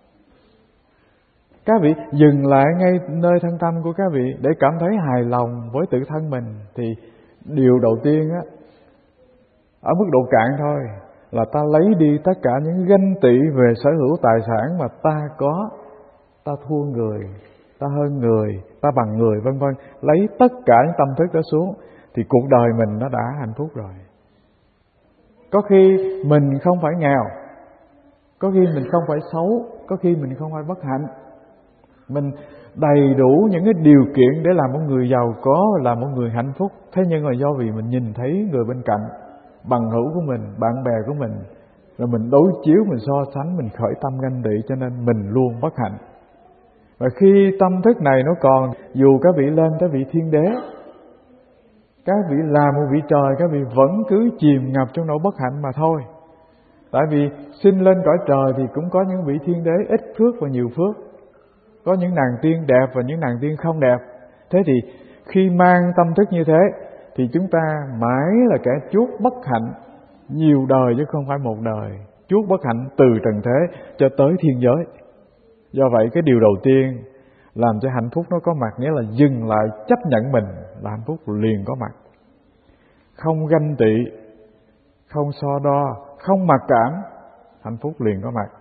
Các vị dừng lại ngay nơi thân tâm của các vị để cảm thấy hài lòng với tự thân mình. Thì điều đầu tiên á, ở mức độ cạn thôi, là ta lấy đi tất cả những ganh tị về sở hữu tài sản mà ta có. Ta thua người, ta hơn người, ta bằng người, vân vân. Lấy tất cả những tâm thức đó xuống thì cuộc đời mình nó đã hạnh phúc rồi. Có khi mình không phải nghèo, có khi mình không phải xấu, có khi mình không phải bất hạnh. Mình đầy đủ những cái điều kiện để làm một người giàu có, làm một người hạnh phúc. Thế nhưng mà do vì mình nhìn thấy người bên cạnh, bằng hữu của mình, bạn bè của mình, rồi mình đối chiếu, mình so sánh, mình khởi tâm ganh tị, cho nên mình luôn bất hạnh. Và khi tâm thức này nó còn, dù các vị lên tới vị thiên đế, các vị làm một vị trời, các vị vẫn cứ chìm ngập trong nỗi bất hạnh mà thôi. Tại vì sinh lên cõi trời thì cũng có những vị thiên đế ít phước và nhiều phước, có những nàng tiên đẹp và những nàng tiên không đẹp. Thế thì khi mang tâm thức như thế thì chúng ta mãi là kẻ chuốc bất hạnh nhiều đời chứ không phải một đời, chuốc bất hạnh từ trần thế cho tới thiên giới. Do vậy cái điều đầu tiên làm cho hạnh phúc nó có mặt, nghĩa là dừng lại chấp nhận mình là hạnh phúc liền có mặt. Không ganh tị, không so đo, không mặc cảm, hạnh phúc liền có mặt.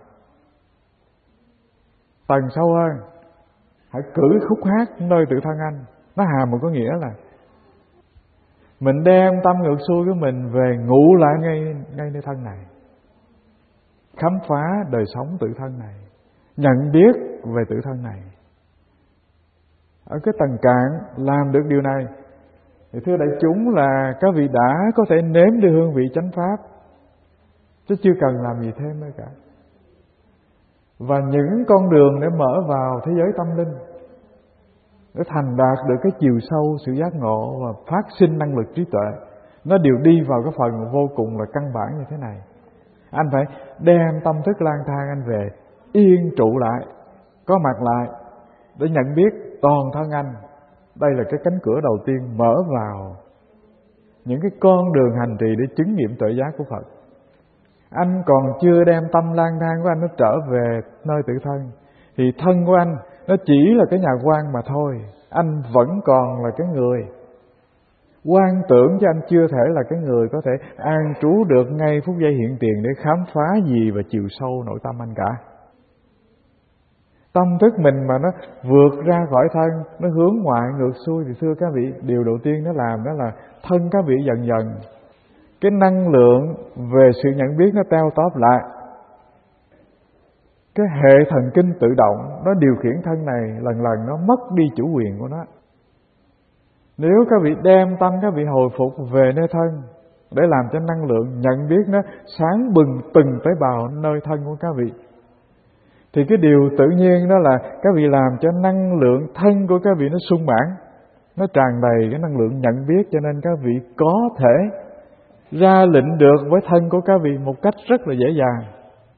Tầng sâu hơn, hãy cử khúc hát nơi tự thân anh. Nó hàm một có nghĩa là mình đem tâm ngược xuôi của mình về ngủ lại ngay, ngay nơi thân này, khám phá đời sống tự thân này, nhận biết về tự thân này. Ở cái tầng cạn làm được điều này Thì thưa đại chúng là các vị đã có thể nếm được hương vị chánh pháp, chứ chưa cần làm gì thêm nữa cả. Và những con đường để mở vào thế giới tâm linh, để thành đạt được cái chiều sâu sự giác ngộ và phát sinh năng lực trí tuệ, nó đều đi vào cái phần vô cùng là căn bản như thế này. Anh phải đem tâm thức lang thang anh về, yên trụ lại, có mặt lại để nhận biết toàn thân anh. Đây là cái cánh cửa đầu tiên mở vào những cái con đường hành trì để chứng nghiệm tuệ giác của Phật. Anh còn chưa đem tâm lang thang của anh nó trở về nơi tự thân, thì thân của anh nó chỉ là cái nhà quan mà thôi. Anh vẫn còn là cái người. Quan tưởng cho anh chưa thể là cái người có thể an trú được ngay phút giây hiện tiền để khám phá gì và chiều sâu nội tâm anh cả. Tâm thức mình mà nó vượt ra khỏi thân, nó hướng ngoại ngược xuôi, thì thưa các vị, điều đầu tiên nó làm đó là thân các vị dần dần cái năng lượng về sự nhận biết nó teo tóp lại. Cái hệ thần kinh tự động nó điều khiển thân này lần lần nó mất đi chủ quyền của nó. Nếu các vị đem tâm các vị hồi phục về nơi thân để làm cho năng lượng nhận biết nó sáng bừng từng tế bào nơi thân của các vị, thì cái điều tự nhiên đó là các vị làm cho năng lượng thân của các vị nó sung mãn, nó tràn đầy cái năng lượng nhận biết, cho nên các vị có thể ra lệnh được với thân của các vị một cách rất là dễ dàng.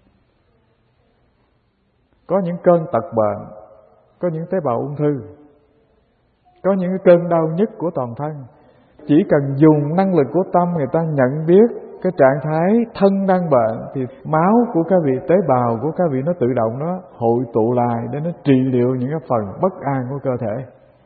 Có những cơn tật bệnh, có những tế bào ung thư, có những cái cơn đau nhức của toàn thân, chỉ cần dùng năng lực của tâm người ta nhận biết cái trạng thái thân đang bệnh, thì máu của các vị, tế bào của các vị nó tự động nó hội tụ lại để nó trị liệu những cái phần bất an của cơ thể.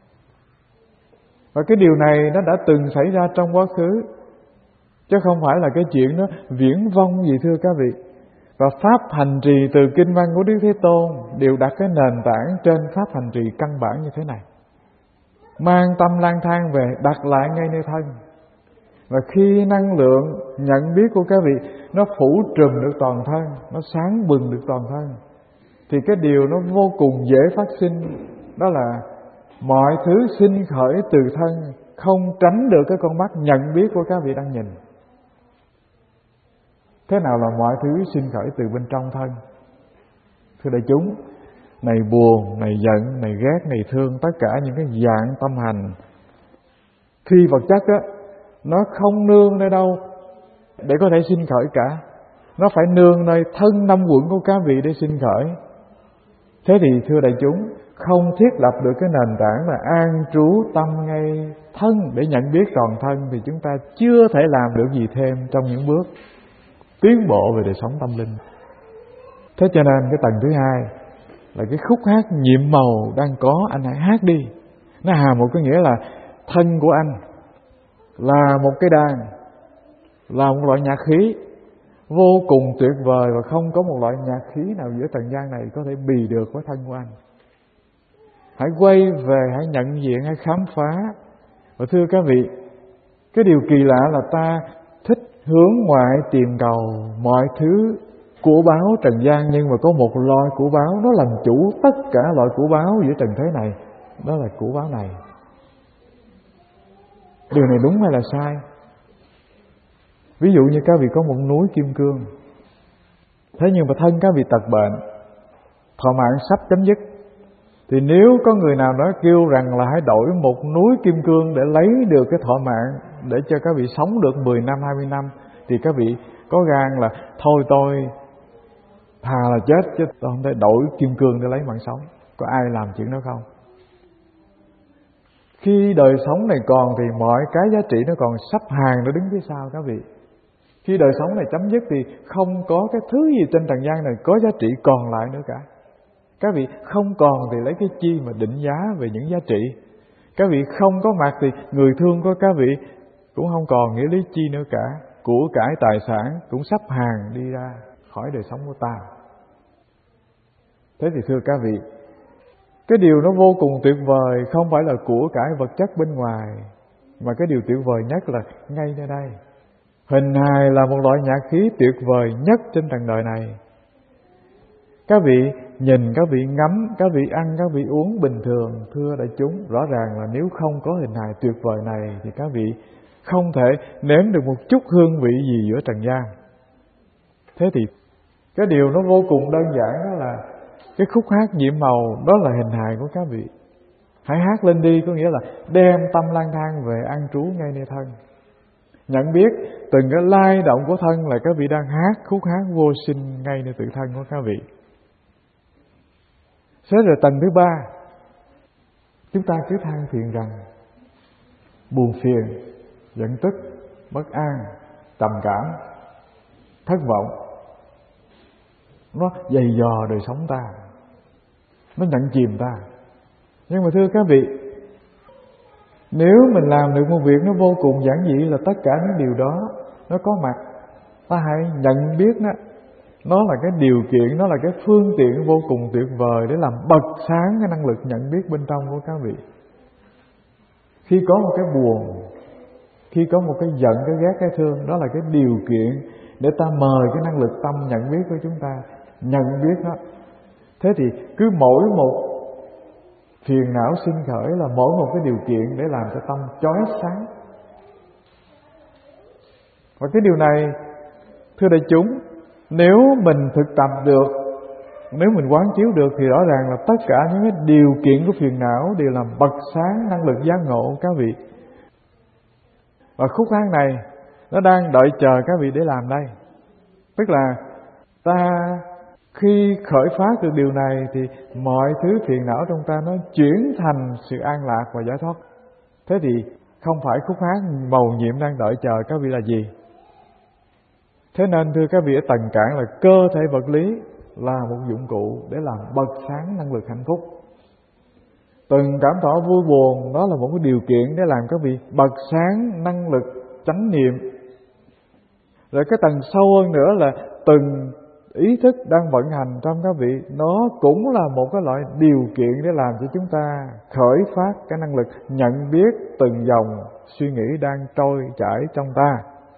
Và cái điều này nó đã từng xảy ra trong quá khứ, chứ không phải là cái chuyện nó viển vông gì thưa các vị. Và pháp hành trì từ kinh văn của Đức Thế Tôn đều đặt cái nền tảng trên pháp hành trì căn bản như thế này. Mang tâm lang thang về, đặt lại ngay nơi thân. Và khi năng lượng nhận biết của các vị nó phủ trùm được toàn thân, nó sáng bừng được toàn thân, thì cái điều nó vô cùng dễ phát sinh, đó là mọi thứ sinh khởi từ thân, không tránh được cái con mắt nhận biết của các vị đang nhìn. Thế nào là mọi thứ sinh khởi từ bên trong thân? Thưa đại chúng, này buồn, này giận, này ghét, này thương, tất cả những cái dạng tâm hành phi vật chất á, nó không nương nơi đâu để có thể sinh khởi cả. Nó phải nương nơi thân năm quẩn của các vị để sinh khởi. Thế thì thưa đại chúng, không thiết lập được cái nền tảng là an trú tâm ngay thân để nhận biết toàn thân, thì chúng ta chưa thể làm được gì thêm trong những bước tiến bộ về đời sống tâm linh. Thế cho nên cái tầng thứ hai là cái khúc hát nhiệm màu đang có, anh hãy hát đi. Nó hàm một cái nghĩa là thân của anh là một cái đàn, là một loại nhạc khí vô cùng tuyệt vời, và không có một loại nhạc khí nào giữa trần gian này có thể bì được với thân của anh. Hãy quay về, hãy nhận diện, hãy khám phá. Và thưa các vị, cái điều kỳ lạ là ta thích hướng ngoại tìm cầu mọi thứ của báo trần gian, nhưng mà có một loại của báo nó làm chủ tất cả loại của báo giữa trần thế này, đó là của báo này. Điều này đúng hay là sai? Ví dụ như các vị có một núi kim cương, thế nhưng mà thân các vị tật bệnh, thọ mạng sắp chấm dứt, thì nếu có người nào đó kêu rằng là hãy đổi một núi kim cương để lấy được cái thọ mạng, để cho các vị sống được mười năm, hai mươi năm, thì các vị có gan là thôi tôi thà là chết chứ tôi không thể đổi kim cương để lấy mạng sống. Có ai làm chuyện đó không? Khi đời sống này còn thì mọi cái giá trị nó còn sắp hàng, nó đứng phía sau các vị. Khi đời sống này chấm dứt thì không có cái thứ gì trên trần gian này có giá trị còn lại nữa cả. Các vị không còn thì lấy cái chi mà định giá về những giá trị. Các vị không có mặt thì người thương của các vị cũng không còn nghĩa lý chi nữa cả. Của cải tài sản cũng sắp hàng đi ra khỏi đời sống của ta. Thế thì thưa các vị, cái điều nó vô cùng tuyệt vời không phải là của cải vật chất bên ngoài, mà cái điều tuyệt vời nhất là ngay nơi đây. Hình hài là một loại nhạc khí tuyệt vời nhất trên trần đời này. Các vị nhìn, các vị ngắm, các vị ăn, các vị uống bình thường. Thưa đại chúng, rõ ràng là nếu không có hình hài tuyệt vời này thì các vị không thể nếm được một chút hương vị gì giữa trần gian. Thế thì cái điều nó vô cùng đơn giản, đó là cái khúc hát nhiệm màu, đó là hình hài của các vị. Hãy hát lên đi, có nghĩa là đem tâm lang thang về an trú ngay nơi thân. Nhận biết từng cái lay động của thân là các vị đang hát khúc hát vô sinh ngay nơi tự thân của các vị. Thế rồi tầng thứ ba, chúng ta cứ than phiền rằng buồn phiền, giận tức, bất an, trầm cảm, thất vọng, nó dày dò đời sống ta, nó nhận chìm ta. Nhưng mà thưa các vị, nếu mình làm được một việc nó vô cùng giản dị là tất cả những điều đó nó có mặt, ta hãy nhận biết nó. Nó là cái điều kiện, nó là cái phương tiện vô cùng tuyệt vời để làm bật sáng cái năng lực nhận biết bên trong của các vị. Khi có một cái buồn, khi có một cái giận, cái ghét, cái thương, đó là cái điều kiện để ta mời cái năng lực tâm nhận biết của chúng ta nhận biết nó. Thế thì cứ mỗi một phiền não sinh khởi là mỗi một cái điều kiện để làm cho tâm chói sáng. Và cái điều này, thưa đại chúng, nếu mình thực tập được, nếu mình quán chiếu được thì rõ ràng là tất cả những cái điều kiện của phiền não đều làm bật sáng năng lực giác ngộ của các vị. Và khúc hát này nó đang đợi chờ các vị để làm đây. Tức là ta khi khởi phát được điều này thì mọi thứ phiền não trong ta nó chuyển thành sự an lạc và giải thoát. Thế thì không phải khúc hát mầu nhiệm đang đợi chờ các vị là gì? Thế nên thưa các vị, ở tầng cạn là cơ thể vật lý là một dụng cụ để làm bật sáng năng lực hạnh phúc. Từng cảm thọ vui buồn đó là một cái điều kiện để làm các vị bật sáng năng lực chánh niệm. Rồi cái tầng sâu hơn nữa là từng ý thức đang vận hành trong các vị, nó cũng là một cái loại điều kiện để làm cho chúng ta khởi phát cái năng lực nhận biết từng dòng suy nghĩ đang trôi chảy trong ta.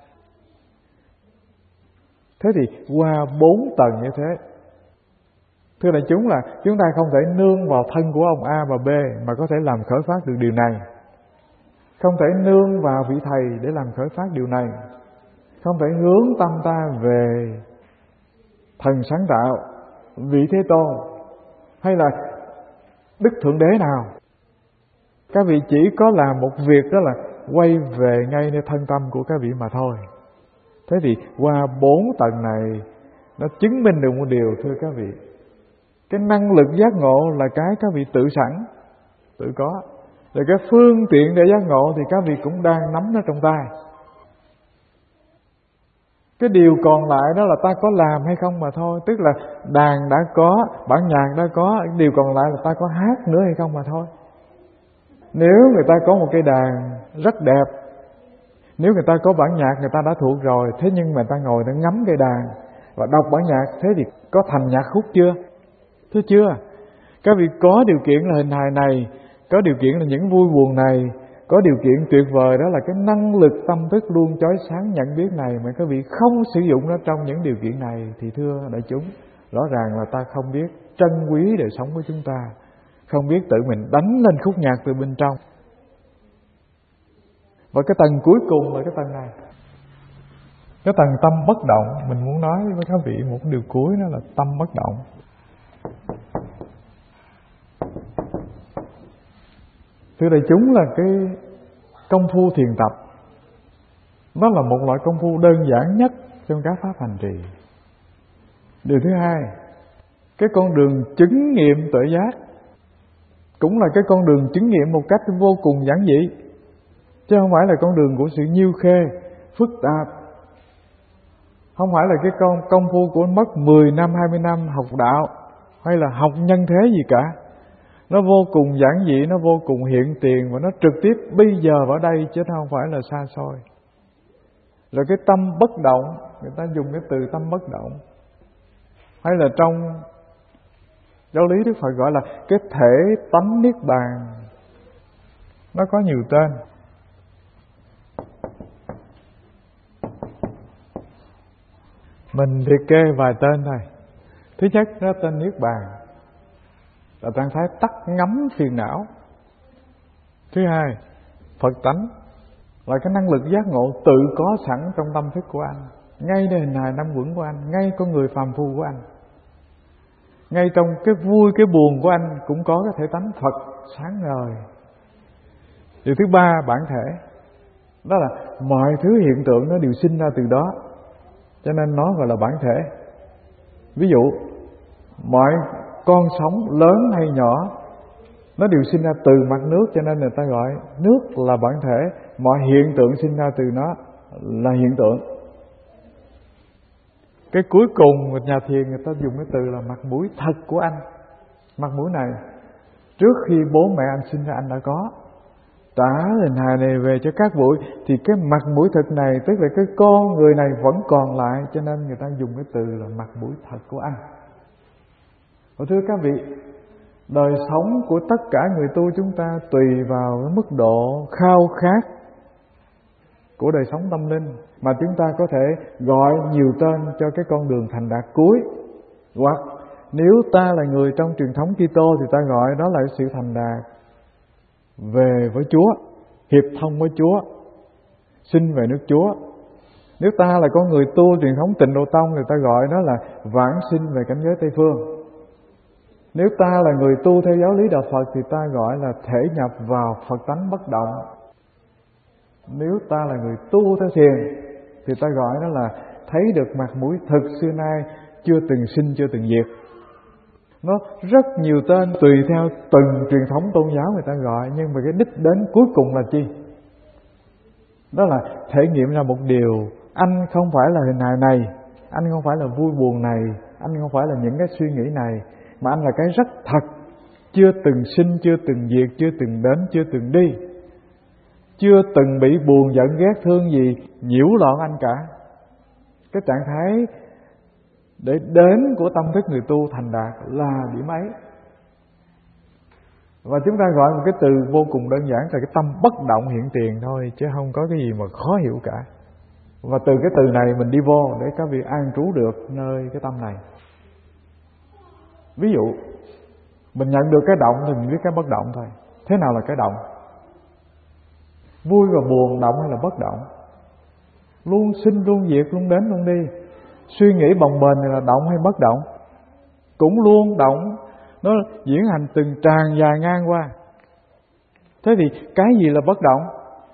Thế thì qua bốn tầng như thế, thưa đại chúng, là chúng ta không thể nương vào thân của ông A và B mà có thể làm khởi phát được điều này. Không thể nương vào vị thầy để làm khởi phát điều này. Không thể hướng tâm ta về thần sáng tạo, vị Thế Tôn hay là Đức Thượng Đế nào. Các vị chỉ có làm một việc, đó là quay về ngay nơi thân tâm của các vị mà thôi. Thế thì qua bốn tầng này nó chứng minh được một điều, thưa các vị, cái năng lực giác ngộ là cái các vị tự sẵn, tự có. Rồi cái phương tiện để giác ngộ thì các vị cũng đang nắm nó trong tay. Cái điều còn lại đó là ta có làm hay không mà thôi. Tức là đàn đã có, bản nhạc đã có, điều còn lại là ta có hát nữa hay không mà thôi. Nếu người ta có một cái đàn rất đẹp, nếu người ta có bản nhạc người ta đã thuộc rồi, thế nhưng mà ta ngồi ta ngắm cây đàn và đọc bản nhạc, thế thì có thành nhạc khúc chưa? Thưa chưa? Các vị có điều kiện là hình hài này, có điều kiện là những vui buồn này, có điều kiện tuyệt vời đó là cái năng lực tâm thức luôn chói sáng nhận biết này, mà các vị không sử dụng nó trong những điều kiện này thì thưa đại chúng, rõ ràng là ta không biết trân quý đời sống của chúng ta, không biết tự mình đánh lên khúc nhạc từ bên trong. Và cái tầng cuối cùng là cái tầng này, cái tầng tâm bất động. Mình muốn nói với các vị một điều cuối, đó là tâm bất động. Thưa đại chúng, là cái công phu thiền tập, nó là một loại công phu đơn giản nhất trong các pháp hành trì. Điều thứ hai, cái con đường chứng nghiệm tuệ giác cũng là cái con đường chứng nghiệm một cách vô cùng giản dị, chứ không phải là con đường của sự nhiêu khê, phức tạp. Không phải là cái con công phu của mất mười năm, hai mươi năm học đạo hay là học nhân thế gì cả. Nó vô cùng giản dị, nó vô cùng hiện tiền và nó trực tiếp bây giờ ở đây chứ không phải là xa xôi. Rồi cái tâm bất động, người ta dùng cái từ tâm bất động, hay là trong giáo lý Đức Phật gọi là cái thể tánh niết bàn. Nó có nhiều tên. Mình liệt kê vài tên thôi. Thứ nhất, nó tên niết bàn. là trạng thái tắt ngấm phiền não. Thứ hai, Phật tánh là cái năng lực giác ngộ tự có sẵn trong tâm thức của anh, ngayในhình hài năm uẩn của anh, ngay con người phàm phu của anh, ngay trong cái vui cái buồn của anh cũng có cái thể tánh Phật sáng ngời. Điều thứ ba, bản thể, đó là mọi thứ hiện tượng nó đều sinh ra từ đó, cho nên nó gọi là bản thể. Ví dụ mọi con sóng lớn hay nhỏ nó đều sinh ra từ mặt nước, cho nên người ta gọi nước là bản thể. Mọi hiện tượng sinh ra từ nó là hiện tượng. Cái cuối cùng nhà thiền người ta dùng cái từ là mặt mũi thật của anh. Mặt mũi này trước khi bố mẹ anh sinh ra anh đã có, trả hình hài này về cho các bụi, thì cái mặt mũi thật này tức là cái con người này vẫn còn lại, cho nên người ta dùng cái từ là mặt mũi thật của anh. Và thưa các vị, đời sống của tất cả người tu chúng ta tùy vào cái mức độ khao khát của đời sống tâm linh mà chúng ta có thể gọi nhiều tên cho cái con đường thành đạt cuối. Hoặc nếu ta là người trong truyền thống Kitô thì ta gọi đó là sự thành đạt về với Chúa, hiệp thông với Chúa, sinh về nước Chúa. Nếu ta là con người tu truyền thống Tịnh Độ Tông thì ta gọi đó là vãng sinh về cảnh giới Tây Phương. Nếu ta là người tu theo giáo lý Đạo Phật thì ta gọi là thể nhập vào Phật tánh bất động. Nếu ta là người tu theo thiền thì ta gọi đó là thấy được mặt mũi thực xưa nay chưa từng sinh chưa từng diệt. Nó rất nhiều tên tùy theo từng truyền thống tôn giáo người ta gọi, nhưng mà cái đích đến cuối cùng là chi? Đó là thể nghiệm ra một điều, anh không phải là hình hài này, anh không phải là vui buồn này, anh không phải là những cái suy nghĩ này, mà anh là cái rất thật, chưa từng sinh, chưa từng diệt, chưa từng đến, chưa từng đi, chưa từng bị buồn giận ghét thương gì nhiễu loạn anh cả. Cái trạng thái để đến của tâm thức người tu thành đạt là điểm ấy. Và chúng ta gọi một cái từ vô cùng đơn giản là cái tâm bất động hiện tiền thôi, chứ không có cái gì mà khó hiểu cả. Và từ cái từ này mình đi vô để các vị an trú được nơi cái tâm này. Ví dụ mình nhận được cái động thì mình biết cái bất động thôi. Thế nào là cái động? Vui và buồn động hay là bất động? Luôn sinh luôn diệt, luôn đến luôn đi. Suy nghĩ bồng bềnh này là động hay bất động? Cũng luôn động, nó diễn hành từng tràn dài ngang qua. Thế thì cái gì là bất động?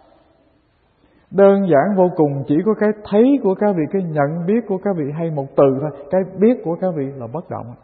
Đơn giản vô cùng, chỉ có cái thấy của các vị, cái nhận biết của các vị hay một từ thôi. Cái biết của các vị là bất động.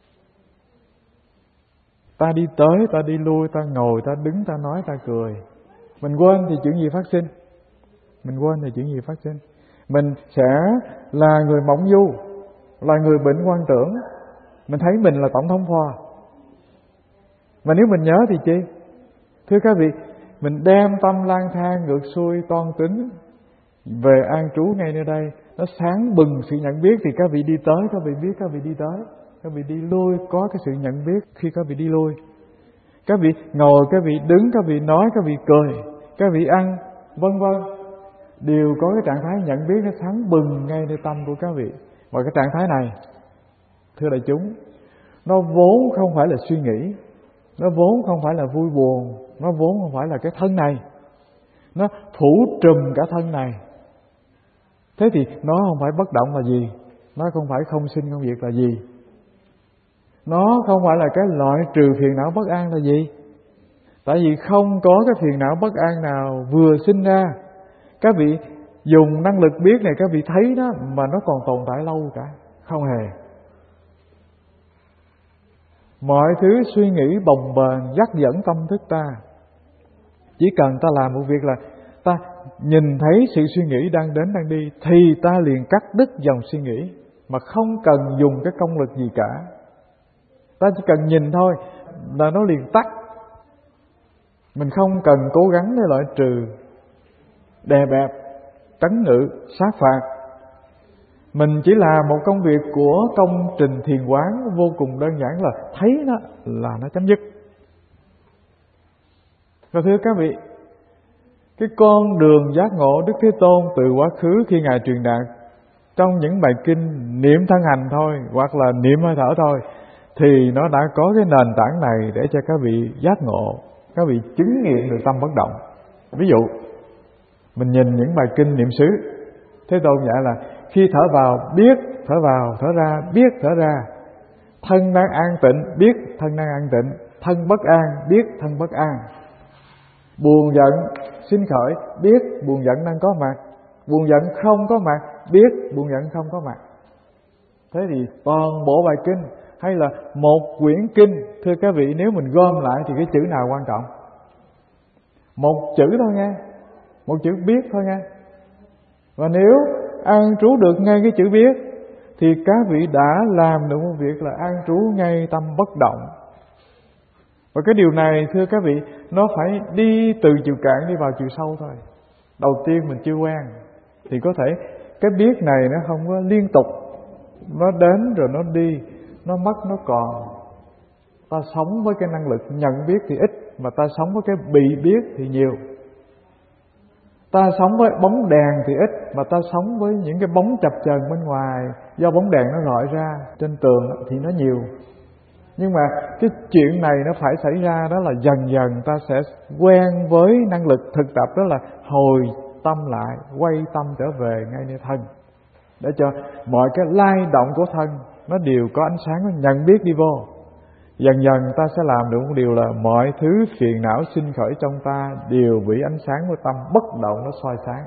Ta đi tới, ta đi lui, ta ngồi, ta đứng, ta nói, ta cười. Mình quên thì chuyện gì phát sinh? Mình quên thì chuyện gì phát sinh? Mình sẽ là người mộng du, là người bệnh quan tưởng. Mình thấy mình là tổng thống phò. Mà nếu mình nhớ thì chi? Thưa các vị, mình đem tâm lang thang ngược xuôi toan tính về an trú ngay nơi đây, nó sáng bừng sự nhận biết, thì các vị đi tới, các vị biết các vị đi tới. Các vị đi lui có cái sự nhận biết khi các vị đi lui. Các vị ngồi, các vị đứng, các vị nói, các vị cười, các vị ăn, vân vân, đều có cái trạng thái nhận biết nó sáng bừng ngay nơi tâm của các vị. Và cái trạng thái này, thưa đại chúng, nó vốn không phải là suy nghĩ, nó vốn không phải là vui buồn, nó vốn không phải là cái thân này, nó phủ trùm cả thân này. Thế thì nó không phải bất động là gì? Nó không phải không sinh không diệt là gì? Nó không phải là cái loại trừ phiền não bất an là gì? Tại vì không có cái phiền não bất an nào vừa sinh ra, các vị dùng năng lực biết này các vị thấy đó, mà nó còn tồn tại lâu cả. Không hề. Mọi thứ suy nghĩ bồng bềnh dắt dẫn tâm thức ta. Chỉ cần ta làm một việc là ta nhìn thấy sự suy nghĩ đang đến đang đi, thì ta liền cắt đứt dòng suy nghĩ, mà không cần dùng cái công lực gì cả. Ta chỉ cần nhìn thôi là nó liền tắt. Mình không cần cố gắng để loại trừ, đè bẹp, trấn ngự, sát phạt. Mình chỉ làm một công việc của công trình thiền quán vô cùng đơn giản là thấy nó là nó chấm dứt. Và thưa các vị, cái con đường giác ngộ Đức Thế Tôn từ quá khứ khi Ngài truyền đạt trong những bài kinh niệm thân hành thôi, hoặc là niệm hơi thở thôi, thì nó đã có cái nền tảng này để cho các vị giác ngộ, các vị chứng nghiệm được tâm bất động. Ví dụ mình nhìn những bài kinh niệm xứ, Thế Tôn dạy là khi thở vào biết thở vào, thở ra biết thở ra, thân đang an tịnh biết thân đang an tịnh, thân bất an biết thân bất an, buồn giận sinh khởi biết buồn giận đang có mặt, buồn giận không có mặt biết buồn giận không có mặt. Thế thì toàn bộ bài kinh hay là một quyển kinh, thưa các vị, nếu mình gom lại thì cái chữ nào quan trọng? Một chữ thôi nha, một chữ biết thôi nha. Và nếu an trú được ngay cái chữ biết thì các vị đã làm được một việc là an trú ngay tâm bất động. Và cái điều này thưa các vị, nó phải đi từ chiều cạn đi vào chiều sâu thôi. Đầu tiên mình chưa quen thì có thể cái biết này nó không có liên tục, nó đến rồi nó đi, nó mất nó còn. Ta sống với cái năng lực nhận biết thì ít, mà ta sống với cái bị biết thì nhiều. Ta sống với bóng đèn thì ít, mà ta sống với những cái bóng chập chờn bên ngoài, do bóng đèn nó rọi ra trên tường thì nó nhiều. Nhưng mà cái chuyện này nó phải xảy ra, đó là dần dần ta sẽ quen với năng lực thực tập, đó là hồi tâm lại, quay tâm trở về ngay nơi thân, để cho mọi cái lay động của thân nó đều có ánh sáng, nó nhận biết đi vô. Dần dần ta sẽ làm được một điều là mọi thứ phiền não sinh khởi trong ta đều bị ánh sáng của tâm bất động nó soi sáng.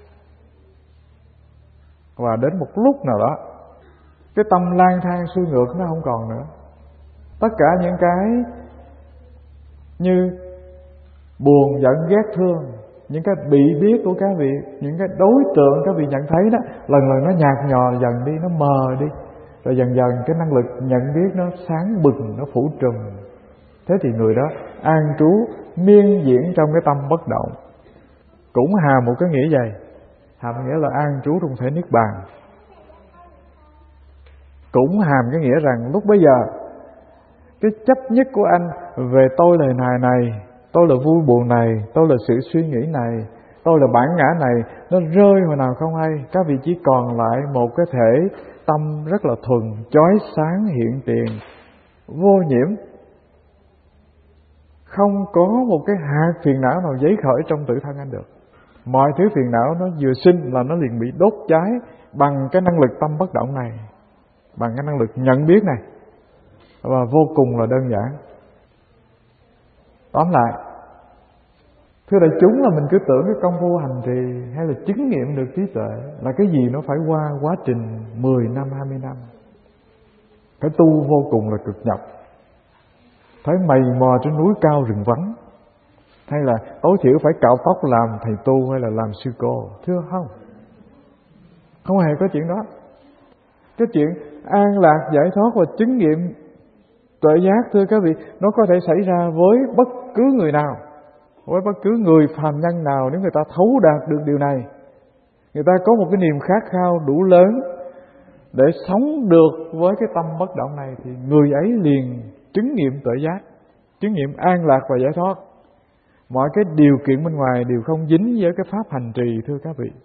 Và đến một lúc nào đó, cái tâm lang thang xuôi ngược nó không còn nữa. Tất cả những cái như buồn, giận, ghét, thương, những cái bị biết của các vị, những cái đối tượng các vị nhận thấy đó, lần lần nó nhạt nhòa dần đi, nó mờ đi. Rồi dần dần cái năng lực nhận biết nó sáng bừng, nó phủ trùm. Thế thì người đó an trú miên diễn trong cái tâm bất động. Cũng hàm một cái nghĩa vậy, hàm nghĩa là an trú trong thể niết bàn. Cũng hàm cái nghĩa rằng lúc bấy giờ cái chấp nhất của anh về tôi là này này, tôi là vui buồn này, tôi là sự suy nghĩ này, tôi là bản ngã này, nó rơi hồi nào không hay. Các vị chỉ còn lại một cái thể tâm rất là thuần, chói sáng hiện tiền, vô nhiễm, không có một cái hạt phiền não nào dấy khởi trong tự thân anh được. Mọi thứ phiền não nó vừa sinh là nó liền bị đốt cháy bằng cái năng lực tâm bất động này, bằng cái năng lực nhận biết này, và vô cùng là đơn giản. Tóm lại, thưa đại chúng, là mình cứ tưởng cái công phu hành trì hay là chứng nghiệm được trí tuệ là cái gì nó phải qua quá trình mười năm, hai mươi năm. Phải tu vô cùng là cực nhọc, phải mày mò trên núi cao rừng vắng, hay là tối thiểu phải cạo tóc làm thầy tu hay là làm sư cô. Thưa không, không hề có chuyện đó. Cái chuyện an lạc, giải thoát và chứng nghiệm tuệ giác, thưa các vị, nó có thể xảy ra với bất cứ người nào, với bất cứ người phàm nhân nào. Nếu người ta thấu đạt được điều này, người ta có một cái niềm khát khao đủ lớn để sống được với cái tâm bất động này, thì người ấy liền chứng nghiệm tuệ giác, chứng nghiệm an lạc và giải thoát. Mọi cái điều kiện bên ngoài đều không dính với cái pháp hành trì, thưa các vị.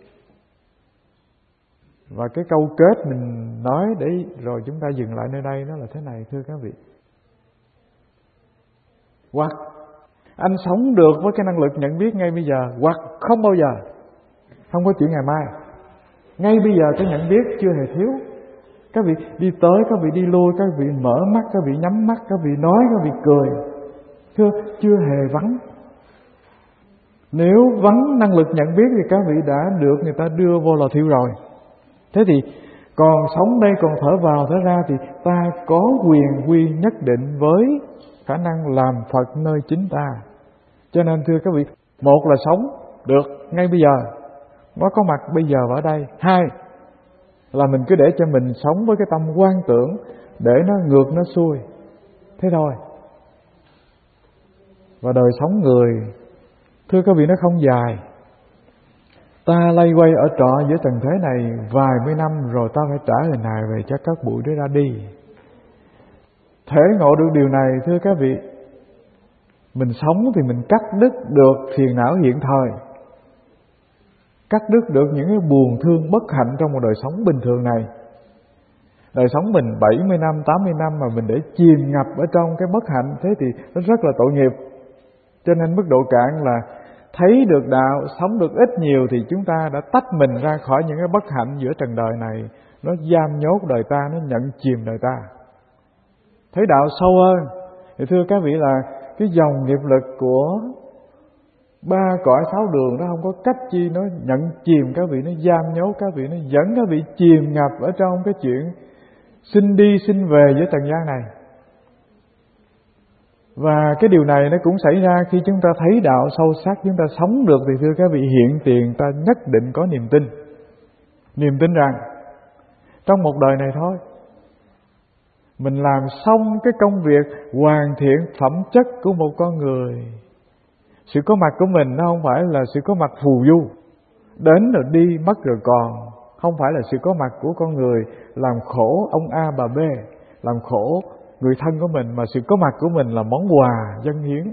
Và cái câu kết mình nói để rồi chúng ta dừng lại nơi đây, đó là thế này, thưa các vị. Hoặc anh sống được với cái năng lực nhận biết ngay bây giờ, hoặc không bao giờ, không có chuyện ngày mai. Ngay bây giờ cái nhận biết chưa hề thiếu. Các vị đi tới, các vị đi lui, các vị mở mắt, các vị nhắm mắt, các vị nói, các vị cười. Thưa, chưa hề vắng. Nếu vắng năng lực nhận biết thì các vị đã được người ta đưa vô lò thiêu rồi. Thế thì còn sống đây, còn thở vào thở ra, thì ta có quyền quy nhất định với khả năng làm Phật nơi chính ta. Cho nên thưa các vị, một là sống được ngay bây giờ, nó có mặt bây giờ và ở đây. Hai là mình cứ để cho mình sống với cái tâm quan tưởng, để nó ngược nó xuôi, thế thôi. Và đời sống người, thưa các vị, nó không dài. Ta lay quay ở trọ giữa trần thế này vài mươi năm, rồi ta phải trả lời này về cho các bụi để ra đi. Thể ngộ được điều này, thưa các vị, mình sống thì mình cắt đứt được phiền não hiện thời, cắt đứt được những cái buồn thương bất hạnh trong một đời sống bình thường này. Đời sống mình bảy mươi năm, tám mươi năm mà mình để chìm ngập ở trong cái bất hạnh, thế thì nó rất là tội nghiệp. Cho nên mức độ cạn là thấy được đạo, sống được ít nhiều thì chúng ta đã tách mình ra khỏi những cái bất hạnh giữa trần đời này. Nó giam nhốt đời ta, nó nhận chìm đời ta. Thấy đạo sâu hơn thì thưa các vị là cái dòng nghiệp lực của ba cõi sáu đường nó không có cách chi nó nhận chìm các vị, nó giam nhốt các vị, nó dẫn các vị chìm ngập ở trong cái chuyện sinh đi sinh về giữa trần gian này. Và cái điều này nó cũng xảy ra khi chúng ta thấy đạo sâu sắc, chúng ta sống được thì thưa các vị, hiện tiền ta nhất định có niềm tin. Niềm tin rằng trong một đời này thôi, mình làm xong cái công việc hoàn thiện phẩm chất của một con người. Sự có mặt của mình nó không phải là sự có mặt phù du, đến rồi đi mất rồi còn. Không phải là sự có mặt của con người làm khổ ông A bà B, làm khổ người thân của mình, mà sự có mặt của mình là món quà dâng hiến.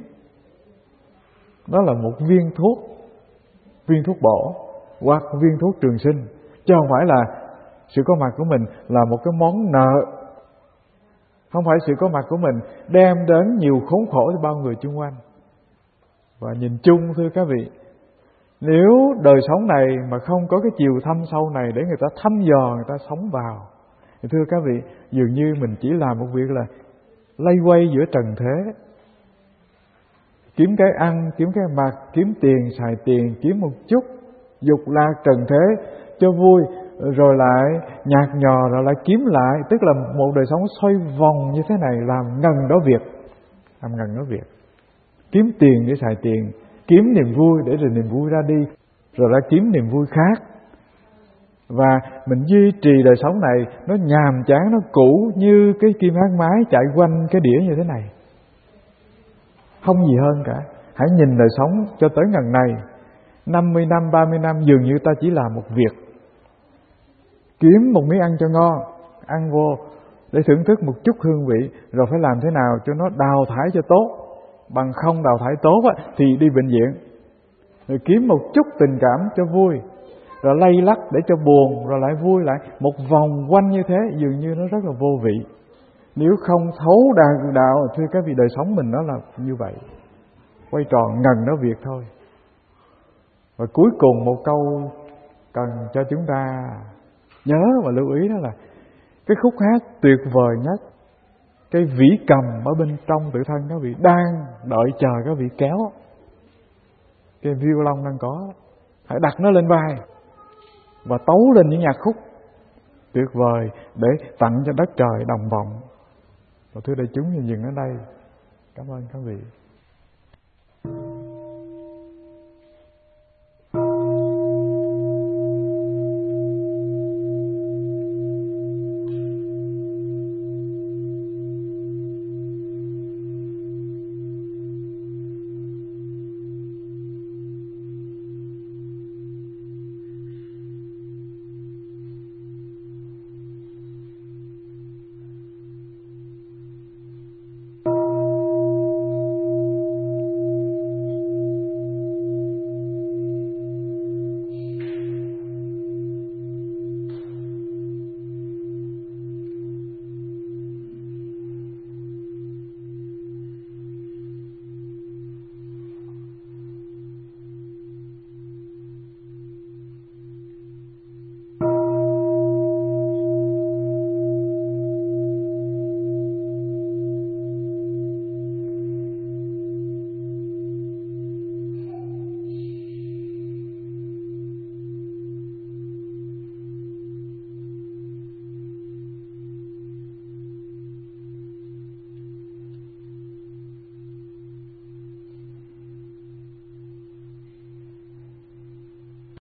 Đó là một viên thuốc, viên thuốc bổ hoặc viên thuốc trường sinh, chứ không phải là sự có mặt của mình là một cái món nợ. Không phải sự có mặt của mình đem đến nhiều khốn khổ cho bao người chung quanh. Và nhìn chung thưa các vị, nếu đời sống này mà không có cái chiều thâm sâu này để người ta thăm dò, người ta sống vào, thì thưa các vị, dường như mình chỉ làm một việc là lay quay giữa trần thế, kiếm cái ăn, kiếm cái mặc, kiếm tiền, xài tiền, kiếm một chút dục lạc trần thế cho vui, rồi lại nhạt nhòa, rồi lại kiếm lại. Tức là một đời sống xoay vòng như thế này, làm ngần đó việc, làm ngần đó việc. Kiếm tiền để xài tiền, kiếm niềm vui để rồi niềm vui ra đi, rồi lại kiếm niềm vui khác. Và mình duy trì đời sống này nó nhàm chán, nó cũ như cái kim ác mái chạy quanh cái đĩa như thế này, không gì hơn cả. Hãy nhìn đời sống cho tới ngần này, năm mươi năm, ba mươi năm, dường như ta chỉ làm một việc, kiếm một miếng ăn cho ngon, ăn vô để thưởng thức một chút hương vị, rồi phải làm thế nào cho nó đào thải cho tốt. Bằng không đào thải tốt á, thì đi bệnh viện, rồi kiếm một chút tình cảm cho vui, rồi lay lắc để cho buồn, rồi lại vui lại, một vòng quanh như thế, dường như nó rất là vô vị. Nếu không thấu đàn đạo, thưa các vị, đời sống mình nó là như vậy, quay tròn ngần đó việc thôi. Và cuối cùng một câu cần cho chúng ta nhớ và lưu ý, đó là cái khúc hát tuyệt vời nhất, cái vĩ cầm ở bên trong tự thân các vị đang đợi chờ các vị kéo. Cái violon đang có, hãy đặt nó lên vai và tấu lên những nhạc khúc tuyệt vời để tặng cho đất trời đồng vọng. Và thưa đại chúng, dừng ở đây. Cảm ơn các vị.